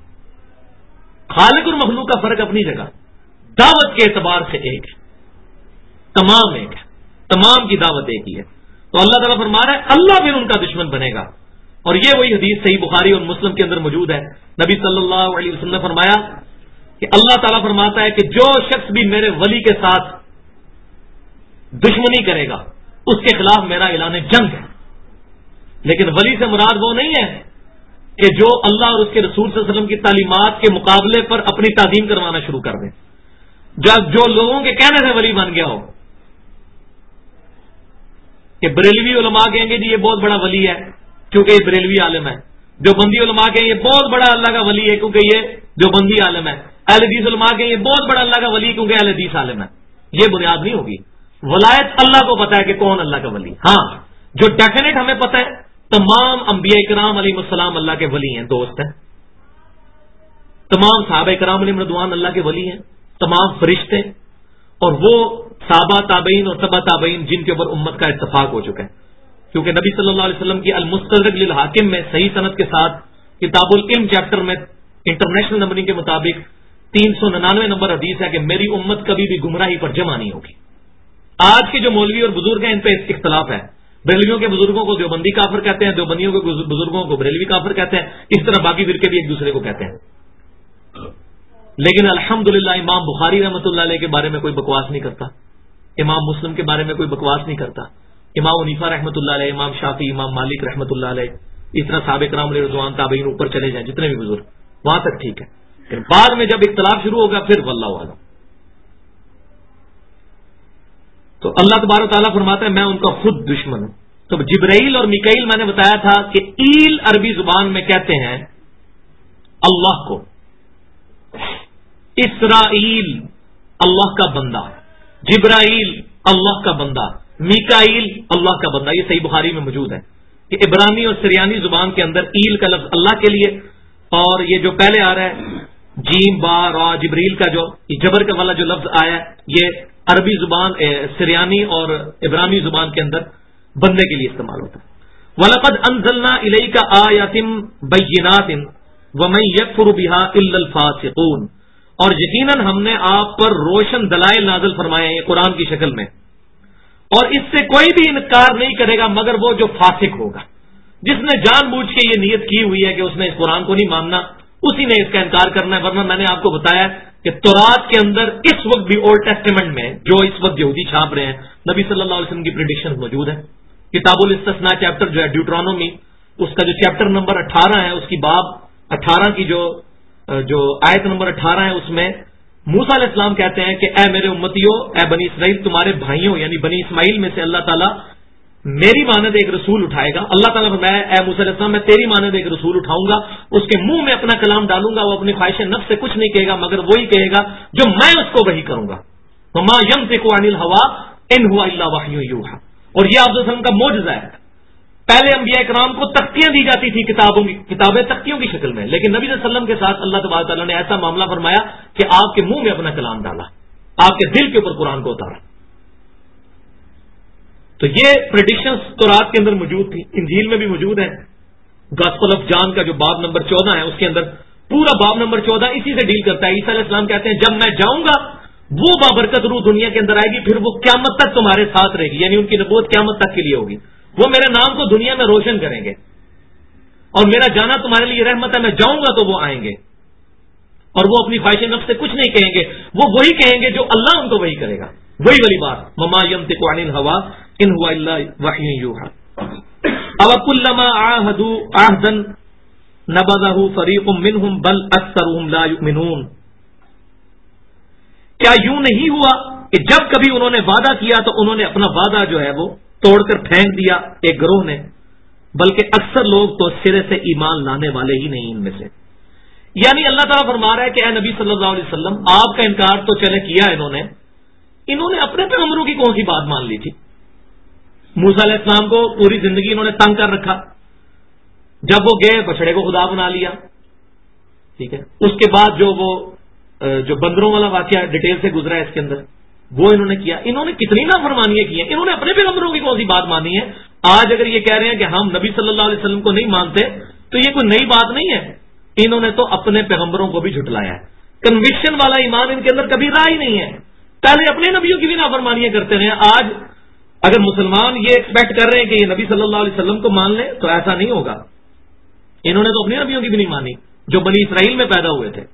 خالق اور مخلوق کا فرق اپنی جگہ, دعوت کے اعتبار سے ایک ہے, تمام ایک ہے, تمام کی دعوت ایک ہی ہے. تو اللہ تعالیٰ فرما رہا ہے اللہ پھر ان کا دشمن بنے گا. اور یہ وہی حدیث صحیح بخاری اور مسلم کے اندر موجود ہے. نبی صلی اللہ علیہ وسلم نے فرمایا کہ اللہ تعالیٰ فرماتا ہے کہ جو شخص بھی میرے ولی کے ساتھ دشمنی کرے گا اس کے خلاف میرا اعلان جنگ ہے. لیکن ولی سے مراد وہ نہیں ہے کہ جو اللہ اور اس کے رسول صلی اللہ علیہ وسلم کی تعلیمات کے مقابلے پر اپنی تعظیم کروانا شروع کر دیں. جب جو لوگوں کے کہنے سے ولی بن گیا ہو کہ بریلوی علماء کہیں گے جی یہ بہت بڑا ولی ہے کیونکہ یہ بریلوی عالم ہے, جو بندی علماء کہیں یہ بہت بڑا اللہ کا ولی ہے کیونکہ یہ جو بندی عالم ہے, اہل حدیث علماء کہیں یہ بہت بڑا اللہ کا ولی کیونکہ اہل حدیث عالم ہے. یہ بنیاد نہیں ہوگی. ولایت اللہ کو پتا ہے کہ کون اللہ کا ولی. ہاں جو ڈیفینیٹ ہمیں پتا ہے تمام انبیاء کرام علیہ السلام اللہ کے ولی ہیں, دوست ہیں. تمام صحابہ کرام علیہ رضوان اللہ کے ولی ہیں, تمام فرشتے, اور وہ صحابہ تابعین اور تبع تابعین جن کے اوپر امت کا اتفاق ہو چکا ہے. کیونکہ نبی صلی اللہ علیہ وسلم کی المستدرک للحاکم میں صحیح سند کے ساتھ کتاب العلم چیپٹر میں انٹرنیشنل نمبرنگ کے مطابق 399 نمبر حدیث ہے کہ میری امت کبھی بھی گمراہی پر جمع نہیں ہوگی. آج کے جو مولوی اور بزرگ ہیں ان پہ اختلاف ہے. بریلویوں کے بزرگوں کو دیوبندی کافر کہتے ہیں, دیوبندیوں کے بزرگوں کو بریلوی کافر کہتے ہیں. اس طرح باقی فرقے بھی ایک دوسرے کو کہتے ہیں. لیکن الحمدللہ امام بخاری رحمۃ اللہ علیہ کے بارے میں کوئی بکواس نہیں کرتا, امام مسلم کے بارے میں کوئی بکواس نہیں کرتا, امام حنیفہ رحمۃ اللہ علیہ, امام شافعی, امام مالک رحمۃ اللہ علیہ, اس طرح صحابہ کرام علیہ رضوان تابعین اوپر چلے جائیں جتنے بھی بزرگ, وہاں تک ٹھیک ہے. پھر بعد میں جب اختلاف شروع ہوگا پھر واللہ اعلم. تو اللہ تبارک و تعالیٰ فرماتا ہے میں ان کا خود دشمن ہوں. تو جبرائیل اور میکائیل میں نے بتایا تھا کہ ایل عربی زبان میں کہتے ہیں اللہ کو. اسرائیل اللہ کا بندہ, جبرائیل اللہ کا بندہ, میکائیل اللہ کا بندہ. یہ صحیح بخاری میں موجود ہے. کہ عبرانی اور سریانی زبان کے اندر ایل کا لفظ اللہ کے لیے، اور یہ جو پہلے آ رہا ہے جیم با را جبریل کا جو جبر کا والا جو لفظ آیا ہے، یہ عربی زبان سریانی اور عبرانی زبان کے اندر بندے کے لیے استعمال ہوتا ہے۔ وَلَقَدْ أَنزَلْنَا إِلَيْكَ آيَاتٍ بَيِّنَاتٍ وَمَن يَكْفُرُ بِهَا إِلَّا الْفَاسِقُونَ، اور یقیناً ہم نے آپ پر روشن دلائل نازل فرمائے ہیں قرآن کی شکل میں، اور اس سے کوئی بھی انکار نہیں کرے گا مگر وہ جو فاسق ہوگا، جس نے جان بوجھ کے یہ نیت کی ہوئی ہے کہ اس نے اس قرآن کو نہیں ماننا، اسی نے اس کا انکار کرنا ہے۔ ورنہ میں نے آپ کو بتایا کہ تورات کے اندر اس وقت بھی اولڈ ٹیسٹیمنٹ میں جو اس وقت یہودی چھاپ رہے ہیں، نبی صلی اللہ علیہ وسلم کی پریڈکشن موجود ہے۔ کتاب الاستثناء چیپٹر جو ہے ڈیوٹرانومی، اس کا جو چیپٹر نمبر 18 ہے، اس کی باب 18 کی جو آیت نمبر 18 ہے، اس میں موسیٰ علیہ السلام کہتے ہیں کہ اے میرے امتیوں، اے بنی اسرائیل، تمہارے بھائیوں یعنی بنی اسماعیل میں سے اللہ تعالیٰ میری مانند ایک رسول اٹھائے گا۔ اللہ تعالیٰ فرمایا اے موسیٰ علیہ السلام، میں تیری مانند ایک رسول اٹھاؤں گا، اس کے منہ میں اپنا کلام ڈالوں گا، وہ اپنی خواہش نفس سے کچھ نہیں کہے گا مگر وہی کہے گا جو میں اس کو وحی کروں گا۔ وما ينطق عن الهوى ان هو الا وحی یوحى، اور یہ آپ صلی اللہ علیہ وسلم کا معجزہ ہے۔ پہلے انبیاء کرام کو تختیاں دی جاتی تھی، کتابیں تختیوں کی شکل میں، لیکن نبی صلی اللہ علیہ وسلم کے ساتھ اللہ تبارک تعالیٰ نے ایسا معاملہ فرمایا کہ آپ کے منہ میں اپنا کلام ڈالا، آپ کے دل کے اوپر قرآن کو اتارا۔ تو یہ پریڈکشنز تورات کے اندر موجود تھی، انجیل میں بھی موجود ہے۔ گاسپل آف جان کا جو باب نمبر 14 ہے، اس کے اندر پورا باب نمبر 14 اسی سے ڈیل کرتا ہے۔ عیسیٰ علیہ السلام کہتے ہیں جب میں جاؤں گا وہ بابرکت روح دنیا کے اندر آئے گی، پھر وہ قیامت تک تمہارے ساتھ رہے گی، یعنی ان کی نبوت قیامت تک کے لیے ہوگی۔ وہ میرے نام کو دنیا میں روشن کریں گے، اور میرا جانا تمہارے لیے رحمت ہے، میں جاؤں گا تو وہ آئیں گے، اور وہ اپنی خواہش نفس سے کچھ نہیں کہیں گے، وہ وہی کہیں گے جو اللہ ان کو وہی کرے گا، وہی والی بات وما ينطق عن الهوى ان هو الا وحی یوحى۔ او كلما عاهدوا عهدا نبذه فريق منهم بل اکثرهم لا يؤمنون، کیا یوں نہیں ہوا کہ جب کبھی انہوں نے وعدہ کیا تو انہوں نے اپنا وعدہ جو ہے وہ توڑ کر پھینک دیا ایک گروہ نے، بلکہ اکثر لوگ تو سرے سے ایمان لانے والے ہی نہیں ان میں سے۔ یعنی اللہ تعالیٰ فرما رہا ہے کہ اے نبی صلی اللہ علیہ وسلم، آپ کا انکار تو چلے کیا انہوں نے اپنے پیغمبروں کی کون سی بات مان لی تھی؟ موسیٰ علیہ السلام کو پوری زندگی انہوں نے تنگ کر رکھا، جب وہ گئے بچڑے کو خدا بنا لیا، ٹھیک ہے۔ اس کے بعد جو بندروں والا واقعہ ڈیٹیل سے گزرا ہے اس کے اندر، وہ انہوں نے کیا۔ انہوں نے کتنی نافرمانیاں کی ہیں، انہوں نے اپنے پیغمبروں کی کون سی بات مانی ہے؟ آج اگر یہ کہہ رہے ہیں کہ ہم نبی صلی اللہ علیہ وسلم کو نہیں مانتے تو یہ کوئی نئی بات نہیں ہے، انہوں نے تو اپنے پیغمبروں کو بھی جھٹلایا ہے۔ کنوکشن والا ایمان ان کے اندر کبھی رہا ہی نہیں ہے، پہلے اپنے نبیوں کی بھی نافرمانیاں کرتے رہے۔ آج اگر مسلمان یہ ایکسپیکٹ کر رہے ہیں کہ یہ نبی صلی اللہ علیہ وسلم کو مان لیں تو ایسا نہیں ہوگا، انہوں نے تو اپنی نبیوں کی بھی نہیں مانی جو بنی اسرائیل میں پیدا ہوئے تھے۔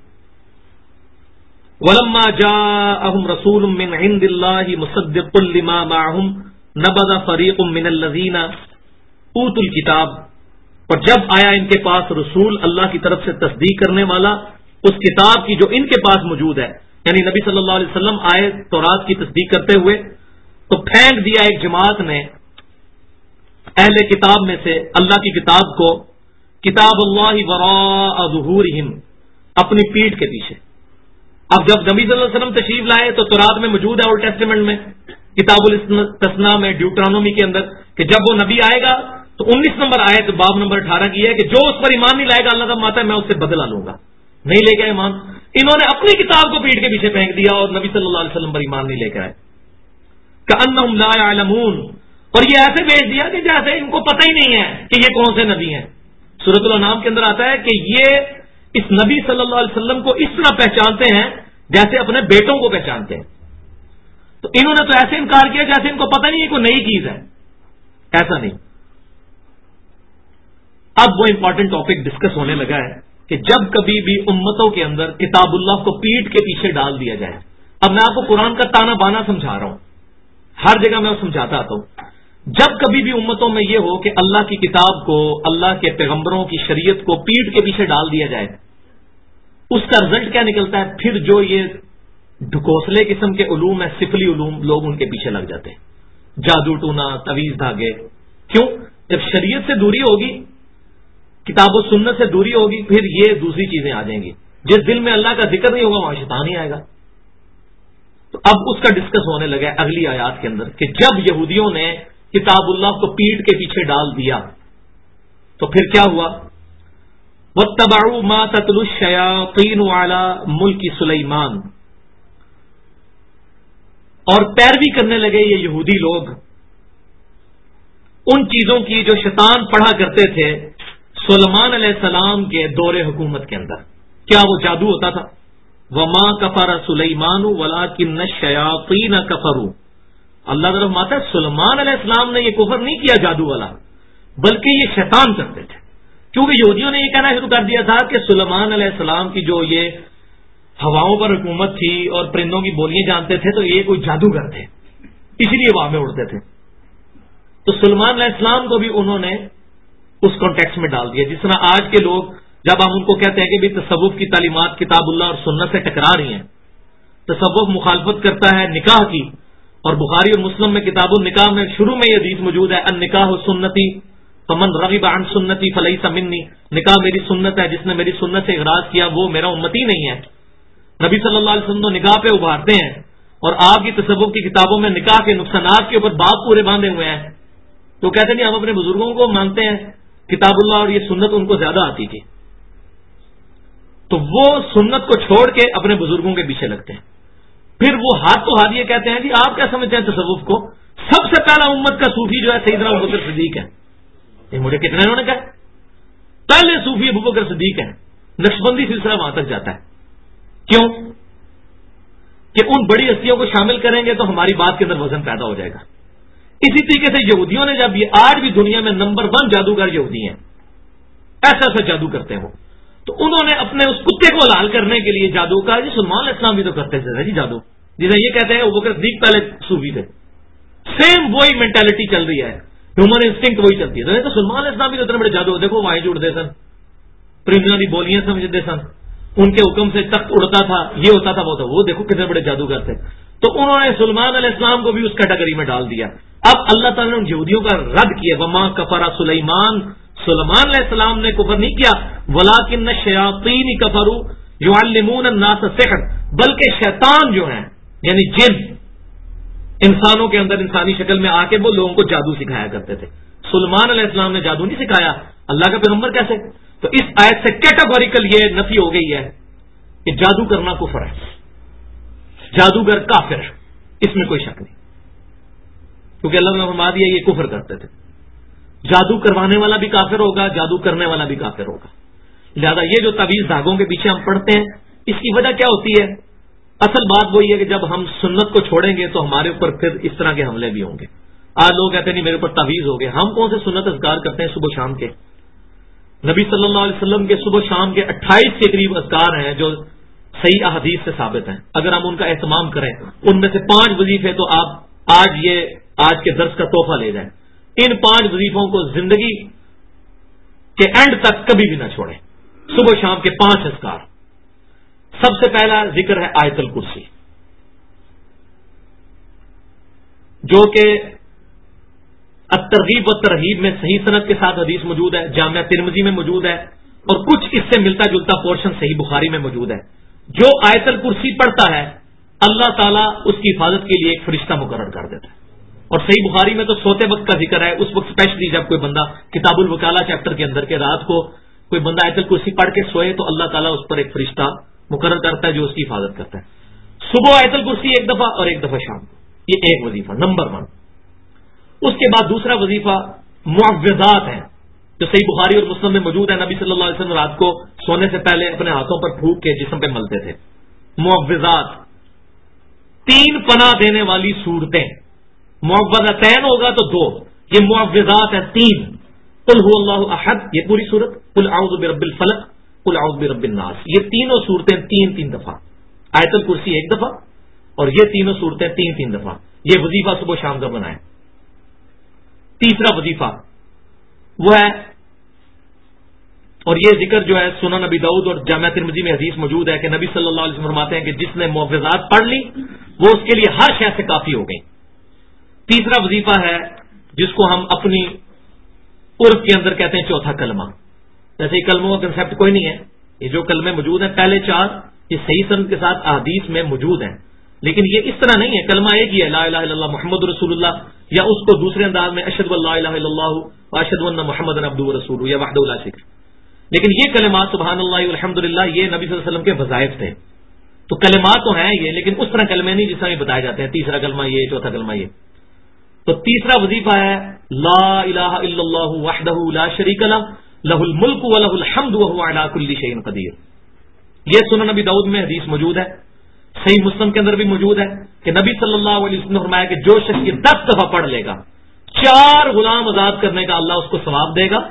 وَلَمَّا جَاءَهُمْ رَسُولٌ مِّنْ عِندِ اللَّهِ مُصَدِّقٌ لِّمَا مَعَهُمْ نَبَذَ فَرِيقٌ مِّنَ الَّذِينَ أُوتُوا الْكِتَابَ، اور جب آیا ان کے پاس رسول اللہ کی طرف سے تصدیق کرنے والا اس کتاب کی جو ان کے پاس موجود ہے، یعنی نبی صلی اللہ علیہ وسلم آئے تورات کی تصدیق کرتے ہوئے، تو پھینک دیا ایک جماعت نے اہل کتاب میں سے اللہ کی کتاب کو، کتاب اللہ وراء ظہورہم، اپنی پیٹھ کے پیچھے۔ اب جب نبی صلی اللہ علیہ وسلم تشریف لائے تو تورات میں موجود ہے، اولڈ ٹیسٹیمنٹ میں، کتاب الاستثناء میں، ڈیوٹرانومی کے اندر، کہ جب وہ نبی آئے گا تو 19 نمبر آیت باب نمبر 18 کی ہے کہ جو اس پر ایمان نہیں لائے گا اللہ کا ماتا ہے میں اس سے بدلہ لوں گا، نہیں لے کے ایمان۔ انہوں نے اپنی کتاب کو پیٹ کے پیچھے پھینک دیا اور نبی صلی اللہ علیہ وسلم پر ایمان نہیں لے کے آئے۔ کأنہم لا یعلمون، اور یہ ایسے بھیج دیا کہ جیسے ان کو پتہ ہی نہیں ہے کہ یہ کون سے نبی ہیں۔ سورۃ الانعام کے اندر آتا ہے کہ یہ اس نبی صلی اللہ علیہ وسلم کو اس طرح پہچانتے ہیں جیسے اپنے بیٹوں کو پہچانتے ہیں۔ تو انہوں نے تو ایسے انکار کیا جیسے ان کو پتہ نہیں ہے کوئی نئی چیز ہے، ایسا نہیں۔ اب وہ امپورٹنٹ ٹاپک ڈسکس ہونے لگا ہے کہ جب کبھی بھی امتوں کے اندر کتاب اللہ کو پیٹ کے پیچھے ڈال دیا جائے، اب میں آپ کو قرآن کا تانا بانا سمجھا رہا ہوں، ہر جگہ میں سمجھاتا آتا ہوں، جب کبھی بھی امتوں میں یہ ہو کہ اللہ کی کتاب کو، اللہ کے پیغمبروں کی شریعت کو پیٹ کے پیچھے ڈال دیا جائے، اس کا رزلٹ کیا نکلتا ہے؟ پھر جو یہ ڈھکوسلے قسم کے علوم ہیں، سفلی علوم، لوگ ان کے پیچھے لگ جاتے ہیں، جادو ٹونا، تعویذ دھاگے۔ کیوں؟ جب شریعت سے دوری ہوگی، کتاب و سنت سے دوری ہوگی، پھر یہ دوسری چیزیں آ جائیں گی۔ جس دل میں اللہ کا ذکر نہیں ہوگا وہاں شیطان ہی آئے گا۔ تو اب اس کا ڈسکس ہونے لگا ہے اگلی آیات کے اندر کہ جب یہودیوں نے کتاب اللہ کو پیٹ کے پیچھے ڈال دیا تو پھر کیا ہوا؟ وَاتَّبَعُوا مَا تَتْلُو الشَّيَاطِينُ عَلَى مُلْكِ سُلَيْمَانَ، اور پیروی کرنے لگے یہ یہودی لوگ ان چیزوں کی جو شیطان پڑھا کرتے تھے سلیمان علیہ السلام کے دور حکومت کے اندر. کیا وہ جادو ہوتا تھا؟ وَمَا كَفَرَ سُلَيْمَانُ وَلَٰكِنَّ الشَّيَاطِينَ كَفَرُوا. اللہ تعالیٰ فرماتا ہے سلیمان علیہ السلام نے یہ کفر نہیں کیا جادو والا، بلکہ یہ شیطان کرتے تھے. کیونکہ یہودیوں نے یہ کہنا شروع کر دیا تھا کہ سلیمان علیہ السلام کی جو یہ ہواؤں پر حکومت تھی اور پرندوں کی بولیاں جانتے تھے تو یہ کوئی جادوگر تھے، اسی لیے ہوا میں اڑتے تھے. تو سلیمان علیہ السلام کو بھی انہوں نے اس کانٹیکس میں ڈال دیا. جس طرح آج کے لوگ جب ہم ان کو کہتے ہیں کہ بھی تصوف کی تعلیمات کتاب اللہ اور سنت سے ٹکرا رہی ہیں، تصوف مخالفت کرتا ہے نکاح کی، اور بخاری اور مسلم میں کتاب النکاح میں شروع میں یہ حدیث موجود ہے النکاح سنتی فمن رغب عن سنتی فلیس منی، نکاح میری سنت ہے، جس نے میری سنت سے اغراض کیا وہ میرا امتی نہیں ہے. نبی صلی اللہ علیہ وسلم تو نکاح پہ ابھارتے ہیں، اور آپ کی تصوف کی کتابوں میں نکاح کے نقصانات کے اوپر باب پورے باندھے ہوئے ہیں. تو کہتے ہیں ہم اپنے بزرگوں کو مانتے ہیں، کتاب اللہ اور یہ سنت ان کو زیادہ آتی تھی، تو وہ سنت کو چھوڑ کے اپنے بزرگوں کے پیچھے لگتے ہیں. پھر وہ ہاتھ تو ہاتھ یہ کہتے ہیں جی آپ کیا سمجھتے ہیں تصوف کو؟ سب سے پہلا امت کا صوفی جو ہے سیدنا ابوبکر صدیق ہے. یہ مجھے کتنے انہوں نے کہا پہلے صوفی ابوبکر صدیق ہے. نقشبندی سلسلہ وہاں تک جاتا ہے. کیوں کہ ان بڑی ہستیوں کو شامل کریں گے تو ہماری بات کے اندر وزن پیدا ہو جائے گا. اسی طریقے سے یہودیوں نے جب یہ آج بھی دنیا میں نمبر 1 جادوگر یہودی ہیں، ایسا ایسا جادو کرتے ہیں وہ، تو انہوں نے اپنے اس کتے کو حلال کرنے کے لیے جادو کا جی سلمان علیہ السلام بھی تو کرتے تھے جی جادو، جسے یہ کہتے ہیں ابوبکر صدیق پہلے صوفی تھے. سیم وہی مینٹالٹی چل رہی ہے، ہیومن انسٹنکٹ وہی چلتی ہے. تو سلمان علیہ السلام بھی تو اتنے بڑے جادو، دیکھو وہیں جڑتے سن، پرندوں کی بولیاں سمجھتے سن، ان کے حکم سے تخت اڑتا تھا، یہ ہوتا تھا وہ تھا، وہ دیکھو کتنے بڑے جادوگر تھے. تو انہوں نے سلیمان علیہ السلام کو بھی اس کیٹیگری میں ڈال دیا. اب اللہ تعالیٰ نے ان یہودیوں کا رد کیا، وما کفر سلیمان، سلیمان علیہ السلام نے کفر نہیں کیا، ولکن الشیاطین کفروا یعلمون الناس السحر، بلکہ شیطان جو ہیں یعنی جن انسانوں کے اندر انسانی شکل میں آ کے وہ لوگوں کو جادو سکھایا کرتے تھے. سلیمان علیہ السلام نے جادو نہیں سکھایا، اللہ کا پیغمبر کیسے؟ تو اس آیت سے کیٹیگوریکل یہ نفی ہو گئی ہے کہ جادو کرنا کفر ہے، جادوگر کافر ہے، اس میں کوئی شک نہیں، کیونکہ اللہ نے فرما دیا یہ کفر کرتے تھے. جادو کروانے والا بھی کافر ہوگا، جادو کرنے والا بھی کافر ہوگا. لہذا یہ جو تعویذ دھاگوں کے پیچھے ہم پڑھتے ہیں اس کی وجہ کیا ہوتی ہے؟ اصل بات وہی ہے کہ جب ہم سنت کو چھوڑیں گے تو ہمارے اوپر پھر اس طرح کے حملے بھی ہوں گے. آج لوگ کہتے ہیں نہیں میرے اوپر تعویذ ہو گئے. ہم کون سے سنت اذکار کرتے ہیں صبح شام کے؟ نبی صلی اللہ علیہ وسلم کے صبح شام کے 28 کے قریب اذکار ہیں جو صحیح احادیث سے ثابت ہیں. اگر ہم ان کا اہتمام کریں، ان میں سے 5 وظیفے تو آپ آج کے درس کا تحفہ لے جائیں. ان 5 وظیفوں کو زندگی کے اینڈ تک کبھی بھی نہ چھوڑیں. صبح شام کے 5 اذکار. سب سے پہلا ذکر ہے آیت الکرسی، جو کہ الترغیب و ترہیب میں صحیح سند کے ساتھ حدیث موجود ہے، جامعہ ترمذی میں موجود ہے، اور کچھ اس سے ملتا جلتا پورشن صحیح بخاری میں موجود ہے. جو آیت الکرسی پڑھتا ہے اللہ تعالیٰ اس کی حفاظت کے لیے ایک فرشتہ مقرر کر دیتا ہے. اور صحیح بخاری میں تو سوتے وقت کا ذکر ہے، اس وقت اسپیشلی جب کوئی بندہ کتاب الوکالہ چیپٹر کے اندر کے رات کو کوئی بندہ آیت الکرسی پڑھ کے سوئے تو اللہ تعالیٰ اس پر ایک فرشتہ مقرر کرتا ہے جو اس کی حفاظت کرتا ہے. صبح آیت الکرسی ایک دفعہ اور ایک دفعہ شام کو، یہ ایک وظیفہ نمبر 1. اس کے بعد دوسرا وظیفہ معوذات ہیں جو صحیح بخاری اور مسلم میں موجود ہے. نبی صلی اللہ علیہ وسلم رات کو سونے سے پہلے اپنے ہاتھوں پر پھونک کے جسم پہ ملتے تھے. معوذات 3 پناہ دینے والی صورتیں، معوذتین ہوگا تو 2، یہ معوذات ہیں 3. قل هو اللہ احد یہ پوری صورت، قل اعوذ برب الفلق، قل اعوذ برب الناس، یہ تینوں صورتیں 3 دفعہ. آیت الکرسی 1 دفعہ اور یہ تینوں صورتیں 3 دفعہ. یہ وظیفہ صبح شام کا بنائیں. تیسرا وظیفہ وہ ہے، اور یہ ذکر جو ہے سنن نبی داؤد اور جامعہ ترمذی میں حدیث موجود ہے کہ نبی صلی اللہ علیہ وسلم فرماتے ہیں کہ جس نے معوذات پڑھ لی وہ اس کے لیے ہر شے سے کافی ہو گئی. تیسرا وظیفہ ہے جس کو ہم اپنی عرف کے اندر کہتے ہیں چوتھا کلمہ. ویسے یہ کلموں کا کنسیپٹ کوئی نہیں ہے، یہ جو کلمے موجود ہیں پہلے 4 یہ صحیح سند کے ساتھ احادیث میں موجود ہیں، لیکن یہ اس طرح نہیں ہے کلمہ ایک ہی ہے لا الہ الا اللہ محمد رسول اللہ، یا اس کو دوسرے انداز میں اشہد ان لا الہ الا اللہ واشهد ان محمدا عبدہ ورسولہ یا وحدہ لا شریک. لیکن یہ کلمات سبحان اللہ والحمدللہ یہ نبی صلی اللہ علیہ وسلم کے وظائف تھے. تو کلمات تو ہیں یہ، لیکن اس طرح کلمے نہیں جس طرح بتائے جاتے ہیں، تیسرا کلمہ یہ، چوتھا کلمہ یہ. تو تیسرا وظیفہ ہے لا الہ الا اللہ وحدہ لا شریک لہ لہ الملک ولہ الحمد وہو علی کل شیء قدیر. یہ سنن نبی داؤد میں حدیث موجود ہے، صحیح مسلم کے اندر بھی موجود ہے کہ نبی صلی اللہ علیہ وسلم نے فرمایا کہ جو شخص یہ 10 دفعہ پڑھ لے گا 4 غلام آزاد کرنے کا اللہ اس کو ثواب دے گا،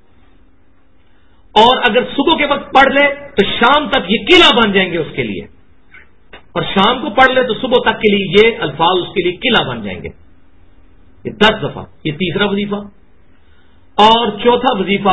اور اگر صبح کے وقت پڑھ لے تو شام تک یہ قلعہ بن جائیں گے اس کے لیے، اور شام کو پڑھ لے تو صبح تک کے لیے یہ الفاظ اس کے لیے قلعہ بن جائیں گے. یہ 10 دفعہ، یہ تیسرا وظیفہ. اور چوتھا وظیفہ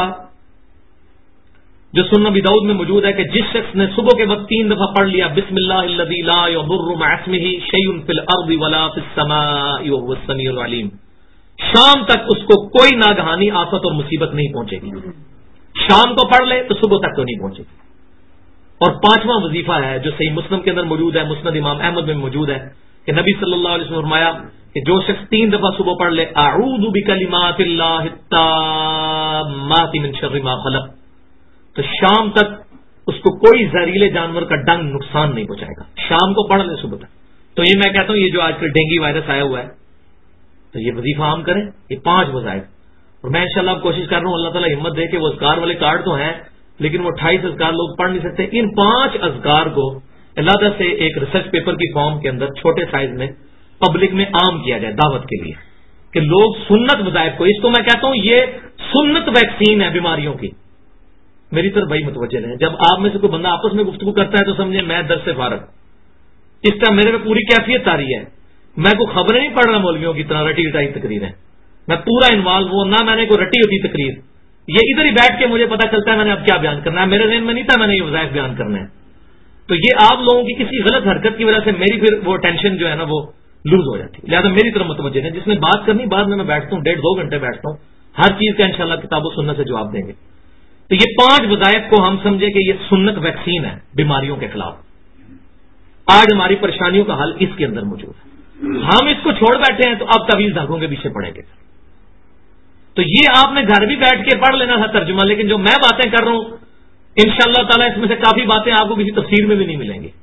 جو سنن نبی داؤد میں موجود ہے کہ جس شخص نے صبح کے وقت 3 دفعہ پڑھ لیا بسم اللہ الذی لا یضر مع اسمہ شیء فی الارض ولا فی السماء وهو السمیع العلیم، شام تک اس کو کوئی ناگہانی آفت اور مصیبت نہیں پہنچے گی. شام کو پڑھ لے تو صبح تک تو نہیں پہنچے گی. اور پانچواں وظیفہ ہے جو صحیح مسلم کے اندر موجود ہے، مسند امام احمد میں موجود ہے کہ نبی صلی اللہ علیہ وسلم نے فرمایا کہ جو شخص 3 دفعہ صبح پڑھ لے اعوذ بکلمات اللہ التامات من شر ما خلق، تو شام تک اس کو کوئی زہریلے جانور کا ڈنگ نقصان نہیں پہنچائے گا. شام کو پڑھ لے صبح تک. تو یہ میں کہتا ہوں یہ جو آج کل ڈینگی وائرس آیا ہوا ہے تو یہ وظیفہ عام کریں، یہ 5 وظائف. اور میں انشاءاللہ اب کوشش کر رہا ہوں اللہ تعالیٰ ہمت دے کہ وہ اذکار والے کارڈ تو ہیں لیکن وہ 28 اذکار لوگ پڑھ نہیں سکتے. ان 5 اذکار کو علیحدہ سے ایک ریسرچ پیپر کی فارم کے اندر چھوٹے سائز میں پبلک میں عام کیا جائے دعوت کے لیے کہ لوگ سنت وظائف کو، اس کو میں کہتا ہوں یہ سنت ویکسین ہے بیماریوں کی. میری طرف بھائی متوجہ رہیں، جب آپ میں سے کوئی بندہ آپس میں گفتگو کرتا ہے تو سمجھے میں درس سے فارغ. اس طرح میرے میں پوری کیفیت آ رہی ہے، میں کوئی خبریں نہیں پڑھ رہا مولویوں کی طرح رٹی رٹائی تقریریں، میں پورا انوالو ہوں، نہ میں نے کوئی رٹی ہوتی تقریر. یہ ادھر ہی بیٹھ کے مجھے پتا چلتا ہے میں نے اب کیا بیان کرنا ہے، میرے ذہن میں نہیں تھا میں نے یہ وظائف بیان کرنا ہے. تو یہ آپ لوگوں کی کسی غلط حرکت کی وجہ سے میری پھر وہ ٹینشن جو ہے نا وہ لوز ہو جاتی ہے. لہٰذا میری طرف متوجہ ہے، جس نے بات کرنی بعد میں بیٹھتا ہوں 1.5-2 گھنٹے بیٹھتا ہوں، ہر چیز کا انشاءاللہ کتاب و سنت سے جواب دیں گے. تو یہ 5 وظائف کو ہم سمجھے کہ یہ سنت ویکسین ہے بیماریوں کے خلاف. آج ہماری پریشانیوں کا حل اس کے اندر موجود ہے. ہم اس کو چھوڑ بیٹھے ہیں تو اب طویل دھاگوں کے پیچھے پڑیں گے. تو یہ آپ نے گھر بھی بیٹھ کے پڑھ لینا تھا ترجمہ، لیکن جو میں باتیں کر رہا ہوں انشاءاللہ تعالی اس میں سے کافی باتیں آپ کو کسی تفسیر میں بھی نہیں ملیں گی.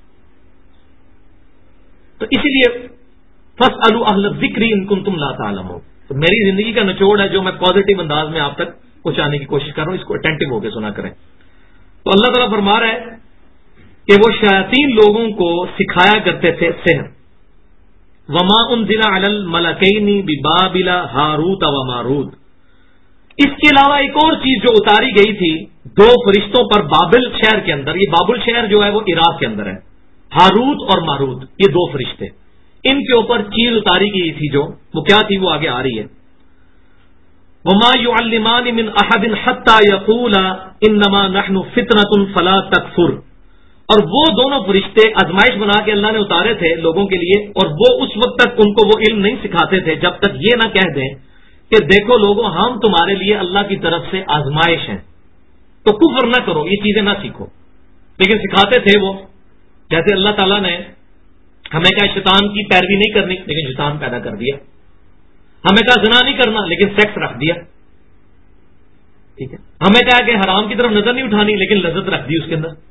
تو اسی لیے فاسألوا اہل الذکر ان کنتم لا تعلمون. تو میری زندگی کا نچوڑ ہے جو میں پازیٹو انداز میں آپ تک پہنچانے کی کوشش کر رہا ہوں، اس کو اٹینٹو ہو کے سنا کریں. تو اللہ تعالیٰ فرما رہا ہے کہ وہ شیاطین لوگوں کو سکھایا کرتے تھے سحر. وما انزل علی الملکین ببابل ہاروت و ماروت. اس کے علاوہ ایک اور چیز جو اتاری گئی تھی 2 فرشتوں پر بابل شہر کے اندر. یہ بابل شہر جو ہے وہ عراق کے اندر ہے. ہاروت اور ماروت یہ 2 فرشتے، ان کے اوپر چیز اتاری گئی تھی جو وہ کیا تھی وہ آگے آ رہی ہے. وما يعلمان من احد حتى يقولا انما نحن فتنة فلا تكفر. اور وہ دونوں فرشتے آزمائش بنا کے اللہ نے اتارے تھے لوگوں کے لیے، اور وہ اس وقت تک ان کو وہ علم نہیں سکھاتے تھے جب تک یہ نہ کہہ دیں کہ دیکھو لوگوں ہم تمہارے لیے اللہ کی طرف سے آزمائش ہیں تو کفر نہ کرو، یہ چیزیں نہ سیکھو. لیکن سکھاتے تھے وہ، جیسے اللہ تعالیٰ نے ہمیں کہا شیطان کی پیروی نہیں کرنی لیکن شیطان پیدا کر دیا. ہمیں کہا زنا نہیں کرنا لیکن سیکس رکھ دیا. ٹھیک ہے، ہمیں کہا کہ حرام کی طرف نظر نہیں اٹھانی لیکن لذت رکھ دی اس کے اندر.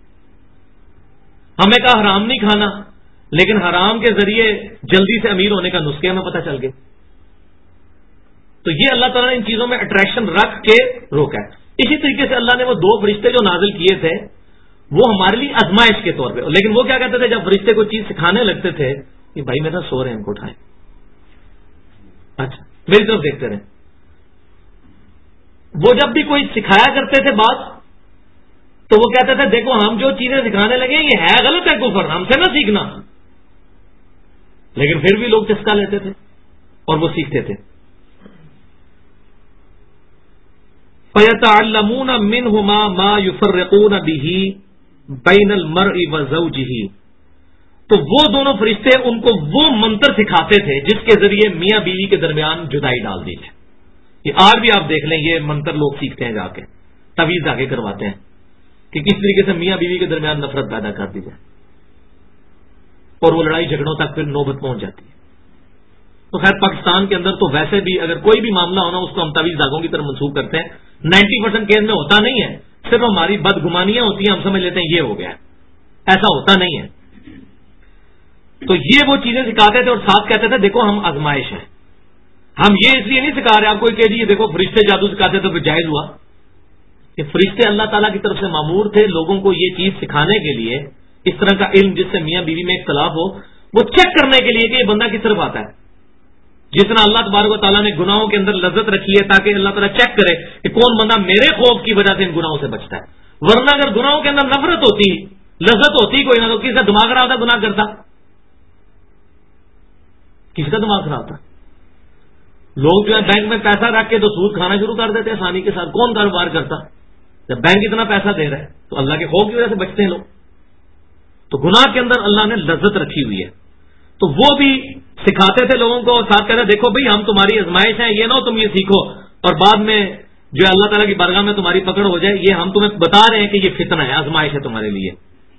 ہمیں کہا حرام نہیں کھانا لیکن حرام کے ذریعے جلدی سے امیر ہونے کا نسخے ہمیں پتہ چل گئے. تو یہ اللہ تعالیٰ نے ان چیزوں میں اٹریکشن رکھ کے روکا ہے. اسی طریقے سے اللہ نے وہ 2 فرشتے جو نازل کیے تھے وہ ہمارے لیے آزمائش کے طور پہ، لیکن وہ کیا کہتے تھے جب فرشتے کوئی چیز سکھانے لگتے تھے کہ بھائی میرا سو رہے ہیں ان کو اٹھائیں، اچھا میری طرف دیکھتے رہے. وہ جب بھی کوئی سکھایا کرتے تھے بات تو وہ کہتے تھے دیکھو ہم جو چیزیں سکھانے لگے یہ ہے غلط ہے کفر، ہم سے نہ سیکھنا. لیکن پھر بھی لوگ چسکا لیتے تھے اور وہ سیکھتے تھے. فَيَتَعَلَّمُونَ مِنْهُمَا مَا يُفَرِّقُونَ بِهِ بَيْنَ الْمَرْءِ وَزَوْجِهِ. تو وہ دونوں فرشتے ان کو وہ منتر سکھاتے تھے جس کے ذریعے میاں بیوی کے درمیان جدائی ڈال دی جائے. یہ آج بھی آپ دیکھ لیں یہ منتر لوگ سیکھتے ہیں جا کے، تویز آگے کرواتے ہیں کہ کس طریقے سے میاں بیوی کے درمیان نفرت پیدا کر دی جائے اور وہ لڑائی جھگڑوں تک پھر نوبت پہنچ جاتی ہے. تو خیر پاکستان کے اندر تو ویسے بھی اگر کوئی بھی معاملہ ہونا اس کو ہم تعویذ داغوں کی طرف منسوخ کرتے ہیں. 90% کیس میں ہوتا نہیں ہے, صرف ہماری بدگمانیاں ہوتی ہیں, ہم سمجھ لیتے ہیں یہ ہو گیا, ایسا ہوتا نہیں ہے. تو یہ وہ چیزیں سکھاتے تھے اور ساتھ کہتے تھے دیکھو ہم آزمائش ہیں. ہم یہ اس لیے نہیں سکھا رہے آپ کو کہ جی دیکھو فرشتے جادو سکھاتے تو پھر جائز ہوا. کہ فرشتے اللہ تعالیٰ کی طرف سے مامور تھے لوگوں کو یہ چیز سکھانے کے لیے, اس طرح کا علم جس سے میاں بیوی میں اختلاف ہو وہ چیک کرنے کے لیے کہ یہ بندہ کس طرف آتا ہے. جس طرح اللہ تبارک و تعالیٰ نے گناہوں کے اندر لذت رکھی ہے تاکہ اللہ تعالیٰ چیک کرے کہ کون بندہ میرے خوف کی وجہ سے ان گناہوں سے بچتا ہے. ورنہ اگر گناہوں کے اندر نفرت ہوتی, لذت ہوتی کوئی نہ تو کسی کا دماغ خراب ہوتا, گناہ کرتا, کسی کا دماغ خراب تھا. لوگ جو ہے بینک میں پیسہ رکھ کے تو سود کھانا شروع کر دیتے ہیں آسانی کے ساتھ. کون کاروبار کرتا جب بینک اتنا پیسہ دے رہا ہے؟ تو اللہ کے خوف کی وجہ سے بچتے ہیں لوگ. تو گناہ کے اندر اللہ نے لذت رکھی ہوئی ہے. تو وہ بھی سکھاتے تھے لوگوں کو اور ساتھ کہتے دیکھو بھائی ہم تمہاری آزمائش ہیں, یہ نہ ہو تم یہ سیکھو اور بعد میں جو ہے اللہ تعالیٰ کی بارگاہ میں تمہاری پکڑ ہو جائے. یہ ہم تمہیں بتا رہے ہیں کہ یہ فتنہ ہے, آزمائش ہے تمہارے لیے.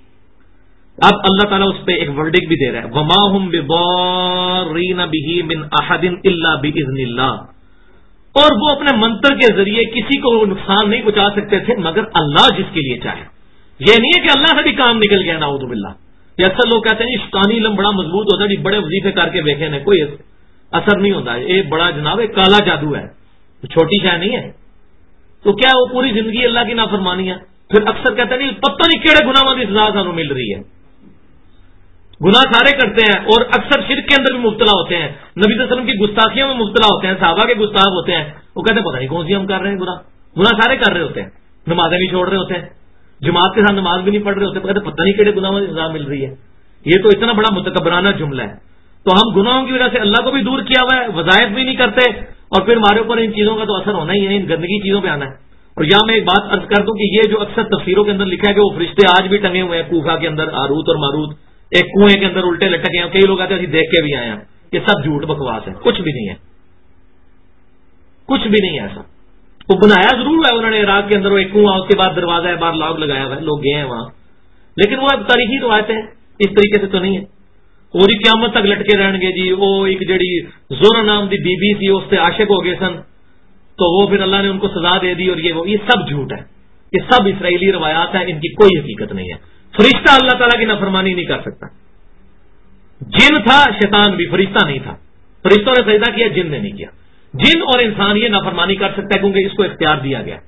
اب اللہ تعالیٰ اس پہ ایک ورڈک بھی دے رہا ہے, وما هم بضارین بہ من احد الا باذن اللہ. اور وہ اپنے منتر کے ذریعے کسی کو نقصان نہیں پہنچا سکتے تھے مگر اللہ جس کے لیے چاہے. یہ نہیں ہے کہ اللہ سے بھی کام نکل گیا نعوذ باللہ. یہ اکثر لوگ کہتے ہیں شیطانی علم بڑا مضبوط ہوتا ہے جی, بڑے وظیفے کر کے دیکھے نا کوئی اثر نہیں ہوتا. یہ بڑا جناب ایک کالا جادو ہے, چھوٹی شے نہیں ہے. تو کیا وہ پوری زندگی اللہ کی نافرمانی ہے؟ پھر اکثر کہتے ہیں پتہ نہیں کیڑے گناہوں کی سزا سانوں مل رہی ہے. گناہ سارے کرتے ہیں اور اکثر شرک کے اندر بھی مبتلا ہوتے ہیں, نبی صلی اللہ علیہ وسلم کی گستاخیوں میں مبتلا ہوتے ہیں, صحابہ کے گستاخ ہوتے ہیں. وہ کہتے ہیں پتہ نہیں کون سی ہم کر رہے ہیں گناہ سارے کر رہے ہوتے ہیں, نمازیں نہیں چھوڑ رہے ہوتے ہیں, جماعت کے ساتھ نماز بھی نہیں پڑھ رہے ہوتے, کہتے پتہ نہیں کیڑے گناہوں کی سزا مل رہی ہے. یہ تو اتنا بڑا متکبرانہ جملہ ہے. تو ہم گناہوں کی وجہ سے اللہ کو بھی دور کیا ہوا ہے, وظائف بھی نہیں کرتے, اور پھر ہمارے اوپر ان چیزوں کا تو اثر ہونا ہی ہے, ان گندگی چیزوں پہ آنا ہے. اور یہاں میں ایک بات عرض کر دوں کہ یہ جو اکثر تفسیروں کے اندر لکھا ہے کہ وہ فرشتے آج بھی ٹنگے ہوئے ہیں کوفہ کے اندر, ہاروت اور ماروت ایک کنویں کے اندر الٹے لٹکے ہیں. کئی لوگ آتے ہیں دیکھ کے بھی آئے ہیں, یہ سب جھوٹ بکواس ہے, کچھ بھی نہیں ہے, کچھ بھی نہیں ہے ایسا. وہ بنایا ضرور ہے انہوں نے عراق کے اندر, وہ ایک کنواں, اس کے بعد دروازہ ہے, باہر لاگ لگایا ہوا ہے, لوگ گئے ہیں وہاں, لیکن وہ اب تاریخی روایتیں ہیں, اس طریقے سے تو نہیں ہے. اور قیامت تک لٹکے رہن گے جی. وہ ایک جڑی زورا نام دی بی بی سی, اس سے عاشق ہو گئے سن, تو وہ پھر اللہ نے ان کو سزا دے دی, اور یہ سب جھوٹ ہے, یہ سب اسرائیلی روایات ہیں, ان کی کوئی حقیقت نہیں ہے. فرشتہ اللہ تعالیٰ کی نافرمانی نہیں کر سکتا. جن تھا, شیطان بھی, فرشتہ نہیں تھا. فرشتوں نے سجدہ کیا, جن نے نہیں کیا. جن اور انسان یہ نافرمانی کر سکتا ہے کیونکہ اس کو اختیار دیا گیا.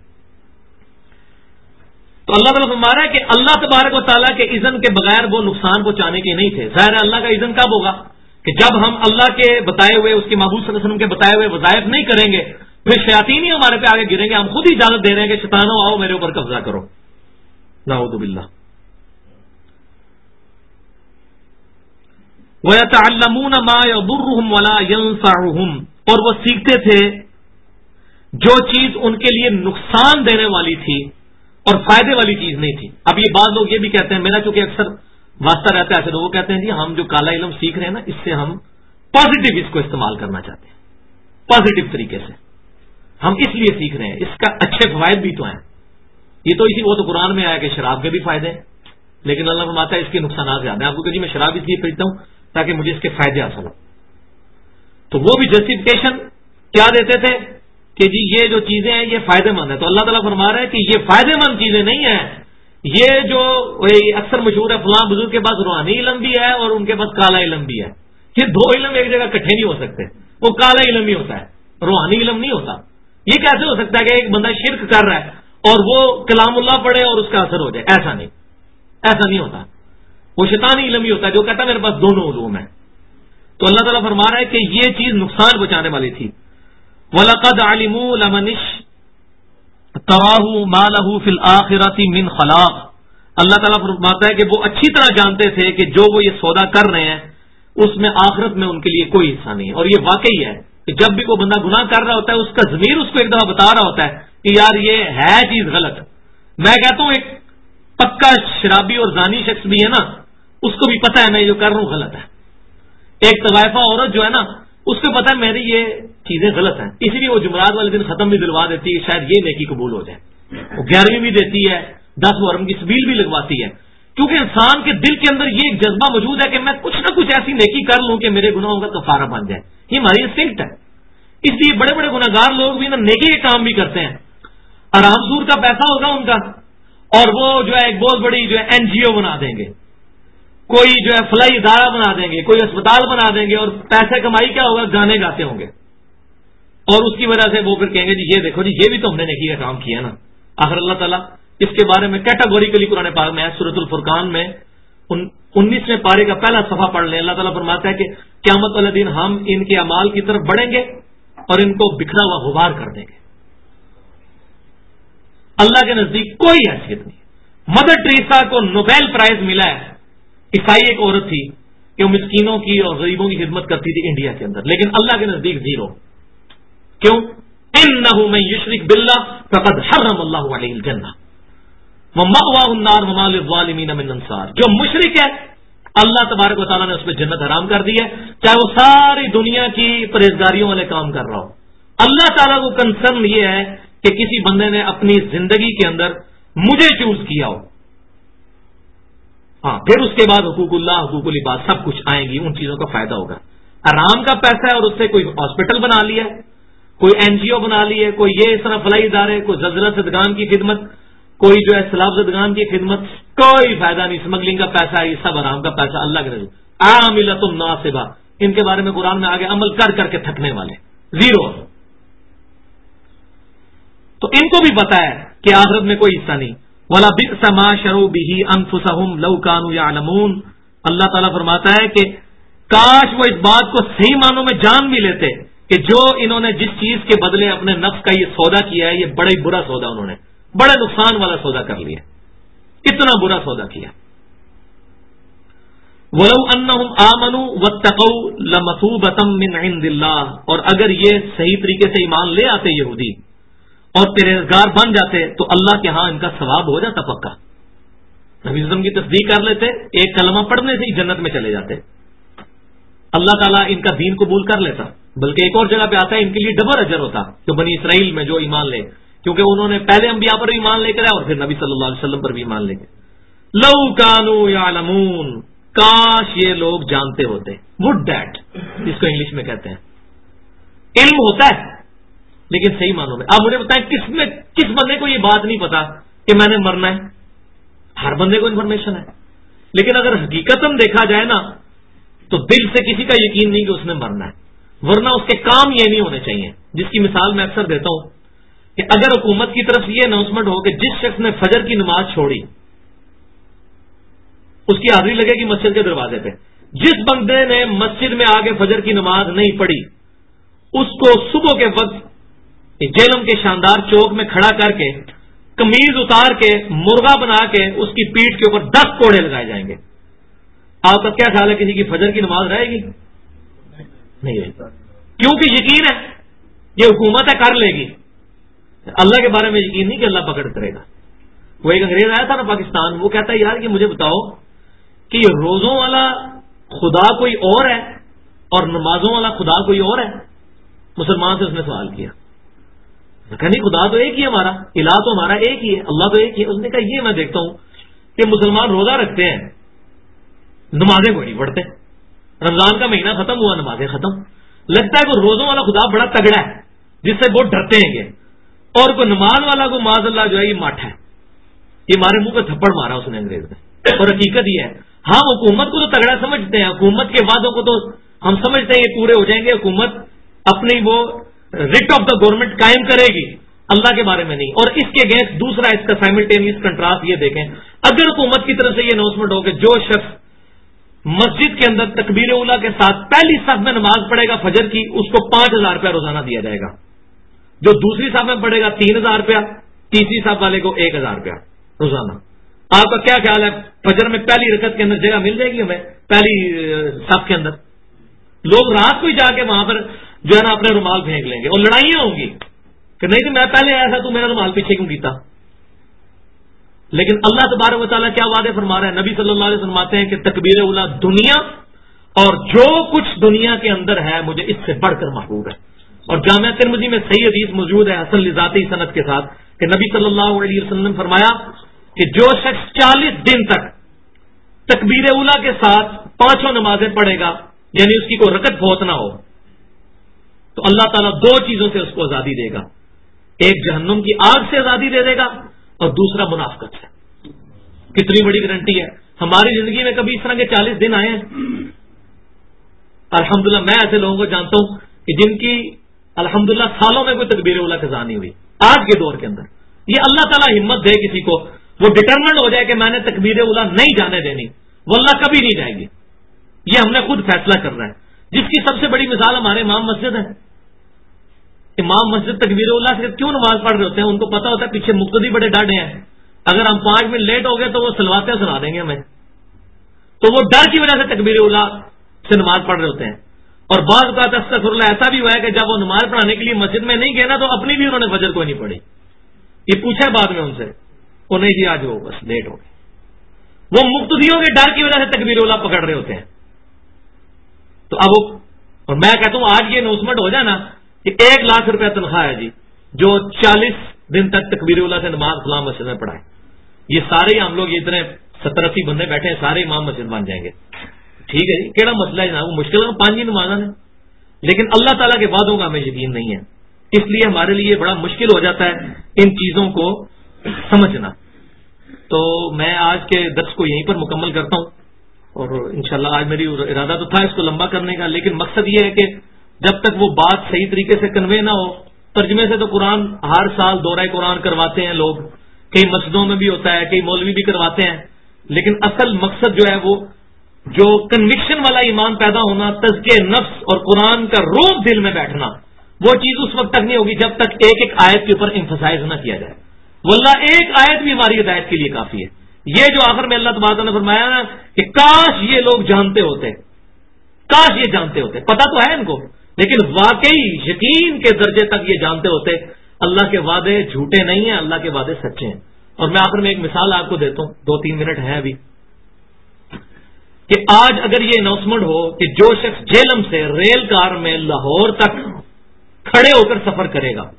تو اللہ تعالیٰ فرما رہا ہے کہ اللہ تبارک و تعالیٰ کے اذن کے بغیر وہ نقصان پہنچانے کے نہیں تھے. ظاہر ہے اللہ کا اذن کب ہوگا کہ جب ہم اللہ کے بتائے ہوئے, اس کے محبوب صلی اللہ علیہ وسلم کے بتائے ہوئے وظائف نہیں کریں گے, پھر شیاطین ہی ہمارے پہ آگے گریں گے. ہم خود ہی اجازت دے رہے ہیں کہ شیطانوں آؤ میرے اوپر قبضہ کرو, نعوذ باللہ. وَيَتَعَلَّمُونَ مَا يَضُرُّهُمْ وَلَا يَنفَعُهُمْ, اور وہ سیکھتے تھے جو چیز ان کے لیے نقصان دینے والی تھی اور فائدے والی چیز نہیں تھی. اب یہ بعض لوگ یہ بھی کہتے ہیں, میرا چونکہ اکثر واسطہ رہتا ہے ایسے لوگ کہتے ہیں جی ہم جو کالا علم سیکھ رہے ہیں نا, اس سے ہم پازیٹو اس کو استعمال کرنا چاہتے ہیں, پازیٹو طریقے سے ہم اس لیے سیکھ رہے ہیں, اس کا اچھے فوائد بھی تو ہیں. یہ تو اسی, وہ تو قرآن میں آیا کہ شراب کے بھی فائدے ہیں, لیکن اللہ فرماتا ہے اس کے نقصانات زیادہ ہیں. آپ کو کہ جی میں شراب اس لیے پیتا ہوں تاکہ مجھے اس کے فائدے حاصل ہوں. تو وہ بھی جسٹیفیکیشن کیا دیتے تھے کہ جی یہ جو چیزیں ہیں یہ فائدے مند ہیں. تو اللہ تعالیٰ فرما رہا ہے کہ یہ فائدے مند چیزیں نہیں ہیں. یہ جو اکثر مشہور ہے فلاں بزرگ کے پاس روحانی علم بھی ہے اور ان کے پاس کالا علم بھی ہے. یہ دو علم ایک جگہ اکٹھے نہیں ہو سکتے. وہ کالا علم ہی ہوتا ہے, روحانی علم نہیں ہوتا. یہ کیسے ہو سکتا ہے کہ ایک بندہ شرک کر رہا ہے اور وہ کلام اللہ پڑھے اور اس کا اثر ہو جائے؟ ایسا نہیں, ایسا نہیں ہوتا. وہ شیطانی علم ہی ہوتا ہے جو کہتا ہے میرے پاس دونوں علوم ہیں. تو اللہ تعالیٰ فرما رہا ہے کہ یہ چیز نقصان پہنچانے والی تھی. وَلَقَدْ عَلِمُوا لَمَنِ اشْتَرَاهُ مَا لَهُ فِي الْآخِرَةِ مِنْ خَلَاقٍ. اللہ تعالیٰ فرماتا ہے کہ وہ اچھی طرح جانتے تھے کہ جو وہ یہ سودا کر رہے ہیں اس میں آخرت میں ان کے لیے کوئی حصہ نہیں ہے. اور یہ واقعی ہے کہ جب بھی کوئی بندہ گناہ کر رہا ہوتا ہے اس کا ضمیر اس کو ایک دفعہ بتا رہا ہوتا ہے کہ یار یہ ہے چیز غلط. میں کہتا ہوں ایک پکا شرابی اور زانی شخص بھی ہے نا, اس کو بھی پتا ہے میں جو کر رہا ہوں غلط ہے. ایک طوائفہ عورت جو ہے نا, اس کو پتا ہے میری یہ چیزیں غلط ہیں, اسی لیے وہ جمعرات والے دن ختم بھی دلوا دیتی ہے, شاید یہ نیکی قبول ہو جائے. وہ 11ویں بھی دیتی ہے, 10 محرم کی سبیل بھی لگواتی ہے. کیونکہ انسان کے دل کے اندر یہ ایک جذبہ موجود ہے کہ میں کچھ نہ کچھ ایسی نیکی کر لوں کہ میرے گناہوں کا کفارہ بن جائے. یہ ہماری انسٹنکٹ ہے. اس لیے بڑے بڑے گناہگار لوگ بھی نا نیکی کے کام بھی کرتے ہیں. آرام سور کا پیسہ ہوگا ان کا, اور وہ جو ہے ایک بہت بڑی جو ہے NGO بنا دیں گے, کوئی جو ہے فلاحی ادارہ بنا دیں گے, کوئی اسپتال بنا دیں گے, اور پیسے کمائی کیا ہوگا, گانے گاتے ہوں گے. اور اس کی وجہ سے وہ پھر کہیں گے جی یہ دیکھو جی یہ بھی تو ہم نے نیکی کا کام کیا نا. آخر اللہ تعالیٰ اس کے بارے میں کیٹاگوریکلی قرآن پاک میں ہے. سورۃ الفرقان میں 19ویں پارے کا پہلا صفحہ پڑھ لیں. اللہ تعالیٰ فرماتا ہے کہ قیامت والے دن ہم ان کے اعمال کی طرف بڑھیں گے اور ان کو بکھرا ہوا غبار کر دیں گے. اللہ کے نزدیک کوئی حیثیت نہیں. مدر ٹریسا کو نوبیل پرائز ملا ہے. عیسائی ایک عورت تھی کہ وہ مسکینوں کی اور غریبوں کی خدمت کرتی تھی انڈیا کے اندر, لیکن اللہ کے نزدیک زیرو. کیوں؟ انہ من یشرک باللہ فقد حرم اللہ علیہ الجنہ ومأواہ النار وما للظالمین من انصار. جو مشرک ہے اللہ تبارک و تعالیٰ نے اس پہ جنت حرام کر دی ہے, چاہے وہ ساری دنیا کی پرہیزگاریوں والے کام کر رہا ہو. اللہ تعالیٰ کو کنسرن یہ ہے کہ کسی بندے نے اپنی زندگی کے اندر مجھے چوز کیا ہو. ہاں, پھر اس کے بعد حقوق اللہ, حقوق العباد سب کچھ آئیں گی, ان چیزوں کا فائدہ ہوگا. حرام کا پیسہ ہے اور اس سے کوئی ہاسپٹل بنا لیا ہے, کوئی NGO بنا لی ہے, کوئی یہ اس طرح فلاحی ادارے, کوئی زلزلہ زدگان کی خدمت, کوئی جو ہے سیلاب زدگان کی خدمت, کوئی فائدہ نہیں. اسمگلنگ کا پیسہ, یہ سب حرام کا پیسہ. اللہ کے رسول عاملۃ ناصبہ, ان کے بارے میں قرآن میں آگے عمل کر کر کے تھکنے والے, زیرو. تو ان کو بھی پتا ہے کہ آخرت میں کوئی حصہ نہیں. وَلَا بِئْسَ مَا شَرَوْا بِهِ أَنفُسَهُمْ لَوْ كَانُوا يَعْلَمُونَ. اللہ تعالیٰ فرماتا ہے کہ کاش وہ اس بات کو صحیح معنوں میں جان بھی لیتے کہ جو انہوں نے جس چیز کے بدلے اپنے نفس کا یہ سودا کیا ہے, یہ بڑا ہی برا سودا, انہوں نے بڑے نقصان والا سودا کر لیا. کتنا برا سودا کیا. وَلَوْ أَنَّهُمْ آمَنُوا وَاتَّقَوْا لَمَثُوبَةً مِّنْ عِندِ اللَّهِ. اور اگر یہ صحیح طریقے سے ایمان لے آتے یہودی اور پرہیزگار بن جاتے تو اللہ کے ہاں ان کا ثواب ہو جاتا پکا. نبی وسلم کی تصدیق کر لیتے, ایک کلمہ پڑھنے سے ہی جنت میں چلے جاتے. اللہ تعالیٰ ان کا دین قبول کر لیتا. بلکہ ایک اور جگہ پہ آتا ہے ان کے لیے ڈبل اجر ہوتا جو بنی اسرائیل میں جو ایمان لے, کیونکہ انہوں نے پہلے انبیاء پر بھی ایمان لے کر آئے اور پھر نبی صلی اللہ علیہ وسلم پر بھی ایمان لے کے. لو کانوا یعلمون, کاش یہ لوگ جانتے ہوتے. وڈ دیٹ جس کو انگلش میں کہتے ہیں. علم ہوتا ہے لیکن صحیح معنوں میں. آپ مجھے بتائیں کس بندے کو یہ بات نہیں پتا کہ میں نے مرنا ہے؟ ہر بندے کو انفارمیشن ہے, لیکن اگر حقیقتاً دیکھا جائے نا تو دل سے کسی کا یقین نہیں کہ اس نے مرنا ہے, ورنہ اس کے کام یہ نہیں ہونے چاہیے. جس کی مثال میں اکثر دیتا ہوں کہ اگر حکومت کی طرف یہ اناؤنسمنٹ ہو کہ جس شخص نے فجر کی نماز چھوڑی اس کی حاضری لگے گی مسجد کے دروازے پہ. جس بندے نے مسجد میں آگے فجر کی نماز نہیں پڑھی اس کو صبح کے وقت جیلم کے شاندار چوک میں کھڑا کر کے قمیض اتار کے مرغا بنا کے اس کی پیٹھ کے اوپر 10 کوڑے لگائے جائیں گے. آپ کا کیا خیال ہے کسی کی فجر کی نماز رہے گی؟ نہیں رہے گی, کیونکہ یقین ہے یہ حکومت ہے کر لے گی. اللہ کے بارے میں یقین نہیں کہ اللہ پکڑ کرے گا. وہ ایک انگریز آیا تھا نا پاکستان, وہ کہتا ہے یار کہ مجھے بتاؤ کہ یہ روزوں والا خدا کوئی اور ہے اور نمازوں والا خدا کوئی اور ہے. مسلمان سے اس نے سوال کیا, کہ نہیں خدا تو ایک ہی ہے ہمارا, الہ تو ہمارا ایک ہی ہے, اللہ تو ایک ہی ہے. اس نے کہا یہ میں دیکھتا ہوں کہ مسلمان روزہ رکھتے ہیں, نمازیں کوئی نہیں پڑھتے. رمضان کا مہینہ ختم ہوا, نمازیں ختم. لگتا ہے کہ روزوں والا خدا بڑا تگڑا ہے جس سے بہت ڈرتے ہیں یہ, اور کوئی نماز والا کو معاذ اللہ جو ہے یہ ماٹھا ہے. یہ ہمارے منہ پہ تھپڑ مارا اس نے انگریز نے. اور حقیقت یہ ہے, ہم حکومت کو تو تگڑا سمجھتے ہیں, حکومت کے وعدوں کو تو ہم سمجھتے ہیں یہ پورے ہو جائیں گے, حکومت اپنی وہ ریٹ آف دا گورنمنٹ قائم کرے گی. اللہ کے بارے میں نہیں. اور اس کے اگینسٹ دوسرا اس کا سائملٹینیس کنٹراسٹ یہ دیکھیں, اگر حکومت کی طرف سے یہ اناؤنسمنٹ ہو کہ جو شخص مسجد کے اندر تکبیر اولیٰ کے ساتھ پہلی صف میں نماز پڑھے گا فجر کی, اس کو 5,000 روپیہ روزانہ دیا جائے گا. جو دوسری صف میں پڑھے گا 3,000 روپیہ, تیسری صف والے کو 1,000 روپیہ روزانہ. آپ کا کیا خیال ہے فجر میں پہلی رکعت کے اندر جگہ مل جائے گی ہمیں پہلی صف کے اندر؟ لوگ رات کو ہی جا کے وہاں پر جو ہے نا اپنے رومال پھینک لیں گے, اور لڑائیاں ہوں گی کہ نہیں تو میں پہلے آیا تھا تو میرا رومال پیچھے کیوں کیتا. لیکن اللہ تبارک و تعالیٰ کیا وعدے فرما رہا ہے؟ نبی صلی اللہ علیہ وسلم فرماتے ہیں کہ تکبیر اولیٰ دنیا اور جو کچھ دنیا کے اندر ہے مجھے اس سے بڑھ کر محبوب ہے. اور جامعہ ترمذی میں صحیح حدیث موجود ہے حسن لذاتی سند کے ساتھ کہ نبی صلی اللہ علیہ وسلم نے فرمایا کہ جو شخص 40 دن تک تکبیر اولا کے ساتھ 5 نمازیں پڑھے گا، یعنی اس کی کوئی رکعت فوت نہ ہو، تو اللہ تعالیٰ 2 چیزوں سے اس کو آزادی دے گا، ایک جہنم کی آگ سے آزادی دے دے گا اور دوسرا منافقت سے۔ کتنی بڑی گارنٹی ہے! ہماری زندگی میں کبھی اس طرح کے 40 دن آئے ہیں؟ الحمدللہ میں ایسے لوگوں کو جانتا ہوں کہ جن کی الحمدللہ سالوں میں کوئی تکبیر اولا قضا نہیں ہوئی آج کے دور کے اندر۔ یہ اللہ تعالیٰ ہمت دے کسی کو، وہ ڈٹرمنڈ ہو جائے کہ میں نے تکبیر اولا نہیں جانے دینی، واللہ کبھی نہیں جائے گی۔ یہ ہم نے خود فیصلہ کرنا ہے، جس کی سب سے بڑی مثال ہمارے امام مسجد ہے۔ امام مسجد تکبیر اولا سے کیوں نماز پڑھ رہے ہوتے ہیں؟ ان کو پتا ہوتا ہے پیچھے مقتدی بڑے ڈاڈے ہیں، اگر ہم 5 منٹ لیٹ ہو گئے تو وہ سلواتیں سنا دیں گے ہمیں، تو وہ ڈر کی وجہ سے تکبیر اولا سے نماز پڑھ رہے ہوتے ہیں۔ اور بعض اوقات استغفر اللہ ایسا بھی ہوا ہے کہ جب وہ نماز پڑھانے کے لیے مسجد میں نہیں گئے نا، تو اپنی بھی انہوں نے فجر کو نہیں پڑھی۔ یہ پوچھا بعد میں ان سے، انہیں جی آج ہو بس لیٹ ہو گئے۔ وہ مقتدیوں کے ڈر کی وجہ سے تکبیر اولا پکڑ رہے ہوتے ہیں۔ تو اب اور میں کہتا ہوں آج یہ اناؤنسمنٹ ہو جائے نا کہ 1 لاکھ روپے تنخواہ ہے جی جو 40 دن تک تکبیر اولا سے نماز فلاں مسجد میں پڑھائے، یہ سارے ہم لوگ اتنے 70-80 بندے بیٹھے ہیں، سارے امام مسجد بن جائیں گے۔ ٹھیک ہے جی، کیڑا مسئلہ ہے جناب، وہ مشکل ہے 5 ہی نمازاں ہیں، لیکن اللہ تعالیٰ کے وعدوں کا ہمیں یقین نہیں ہے، اس لیے ہمارے لیے بڑا مشکل ہو جاتا ہے ان چیزوں کو سمجھنا۔ تو میں آج کے درس کو یہیں پر مکمل کرتا ہوں، اور انشاءاللہ آج میری ارادہ تو تھا اس کو لمبا کرنے کا، لیکن مقصد یہ ہے کہ جب تک وہ بات صحیح طریقے سے کنوے نہ ہو، ترجمے سے تو قرآن ہر سال دورہ قرآن کرواتے ہیں لوگ، کئی مسجدوں میں بھی ہوتا ہے، کئی مولوی بھی کرواتے ہیں، لیکن اصل مقصد جو ہے وہ جو کنوکشن والا ایمان پیدا ہونا، تزکیہ نفس اور قرآن کا روح دل میں بیٹھنا، وہ چیز اس وقت تک نہیں ہوگی جب تک ایک ایک آیت کے اوپر ایمفسائز نہ کیا جائے۔ واللہ ایک آیت بھی ہماری ہدایت کے لیے کافی ہے۔ یہ جو آخر میں اللہ تبارک نے فرمایا نا کہ کاش یہ لوگ جانتے ہوتے، کاش یہ جانتے ہوتے، پتہ تو ہے ان کو، لیکن واقعی یقین کے درجے تک یہ جانتے ہوتے اللہ کے وعدے جھوٹے نہیں ہیں، اللہ کے وعدے سچے ہیں۔ اور میں آخر میں ایک مثال آپ کو دیتا ہوں، 2-3 منٹ ہیں ابھی، کہ آج اگر یہ اناؤنسمنٹ ہو کہ جو شخص جہلم سے ریل کار میں لاہور تک کھڑے ہو کر سفر کرے گا،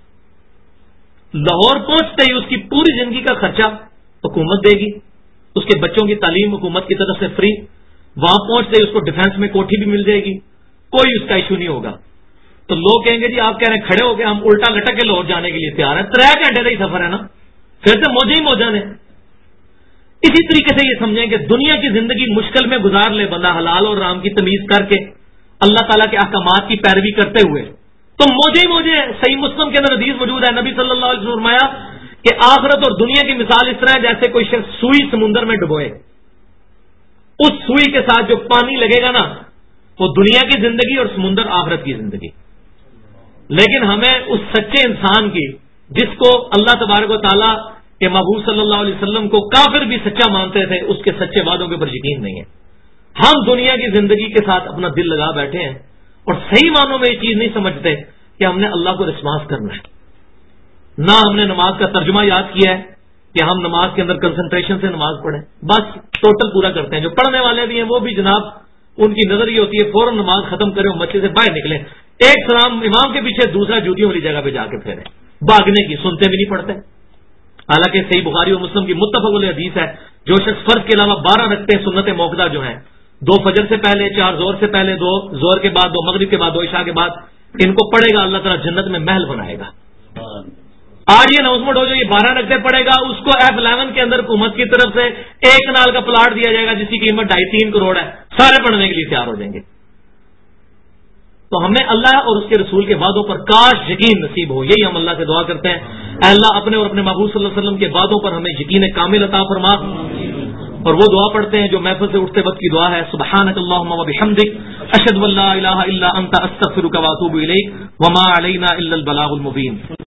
لاہور پہنچتے ہی اس کی پوری زندگی کا خرچہ حکومت دے گی، اس کے بچوں کی تعلیم حکومت کی طرف سے فری، وہاں پہنچتے ہی اس کو ڈیفنس میں کوٹھی بھی مل جائے گی، کوئی اس کا ایشو نہیں ہوگا۔ تو لوگ کہیں گے جی آپ کہہ رہے ہیں کھڑے ہو کے ہم الٹا لٹک کے لاہور جانے کے لیے تیار ہیں، 3 گھنٹے کا ہی سفر ہے نا، پھر تو موجے ہی موجہ نے۔ اسی طریقے سے یہ سمجھیں کہ دنیا کی زندگی مشکل میں گزار لے بندہ، حلال اور حرام کی تمیز کر کے اللہ تعالیٰ کے احکامات کی پیروی کرتے ہوئے، تو موجے ہی موجے۔ صحیح مسلم کے اندر حدیث موجود ہے، نبی صلی اللہ علیہ وسلم فرمایا کہ آخرت اور دنیا کی مثال اس طرح ہے جیسے کوئی شخص سوئی سمندر میں ڈبوئے، اس سوئی کے ساتھ جو پانی لگے گا نا وہ دنیا کی زندگی اور سمندر آخرت کی زندگی۔ لیکن ہمیں اس سچے انسان کی جس کو اللہ تبارک و تعالیٰ کہ محبوب صلی اللہ علیہ وسلم کو کافر بھی سچا مانتے تھے، اس کے سچے وعدوں کے اوپر یقین نہیں ہے۔ ہم دنیا کی زندگی کے ساتھ اپنا دل لگا بیٹھے ہیں اور صحیح معنوں میں یہ چیز نہیں سمجھتے کہ ہم نے اللہ کو رسپانس کرنا ہے۔ نہ ہم نے نماز کا ترجمہ یاد کیا ہے کہ ہم نماز کے اندر کنسنٹریشن سے نماز پڑھیں، بس ٹوٹل پورا کرتے ہیں۔ جو پڑھنے والے بھی ہیں وہ بھی جناب ان کی نظر یہ ہوتی ہے فوراً نماز ختم کرے اور مسجد سے باہر نکلیں، ایک سلام امام کے پیچھے، دوسرا جوتیوں والی جگہ پہ جا کے پھیرے، بھاگنے کی، سنتے بھی نہیں پڑھتے۔ حالانکہ صحیح بخاری اور مسلم کی متفق علیہ حدیث ہے، جو شخص فرض کے علاوہ 12 رکھتے ہیں سنت موقدہ جو ہیں، 2 فجر سے پہلے، 4 ظہر سے پہلے، 2 ظہر کے بعد، 2 مغرب کے بعد، 2 عشاء کے بعد، ان کو پڑھے گا اللہ تعالیٰ جنت میں محل بنائے گا۔ آج یہ اناؤنسمنٹ ہو جو یہ 12 رکھتے پڑے گا، اس کو F11 کے اندر حکومت کی طرف سے 1 کنال کا پلاٹ دیا جائے گا جس کی قیمت 2.5-3 کروڑ ہے، سارے پڑھنے کے لیے تیار ہو جائیں گے۔ تو ہمیں اللہ اور اس کے رسول کے وعدوں پر کاش یقین نصیب ہو، یہی ہم اللہ سے دعا کرتے ہیں۔ اے اللہ اپنے اور اپنے محبوب صلی اللہ علیہ وسلم کے وعدوں پر ہمیں یقین کامل عطا فرما۔ اور وہ دعا پڑھتے ہیں جو محفل سے اٹھتے وقت کی دعا ہے، سبحانک اللہم و بحمدک، اشہد ان لا الہ الا انت، استغفرک و اتوب الیک، وما علینا الا البلاغ المبین۔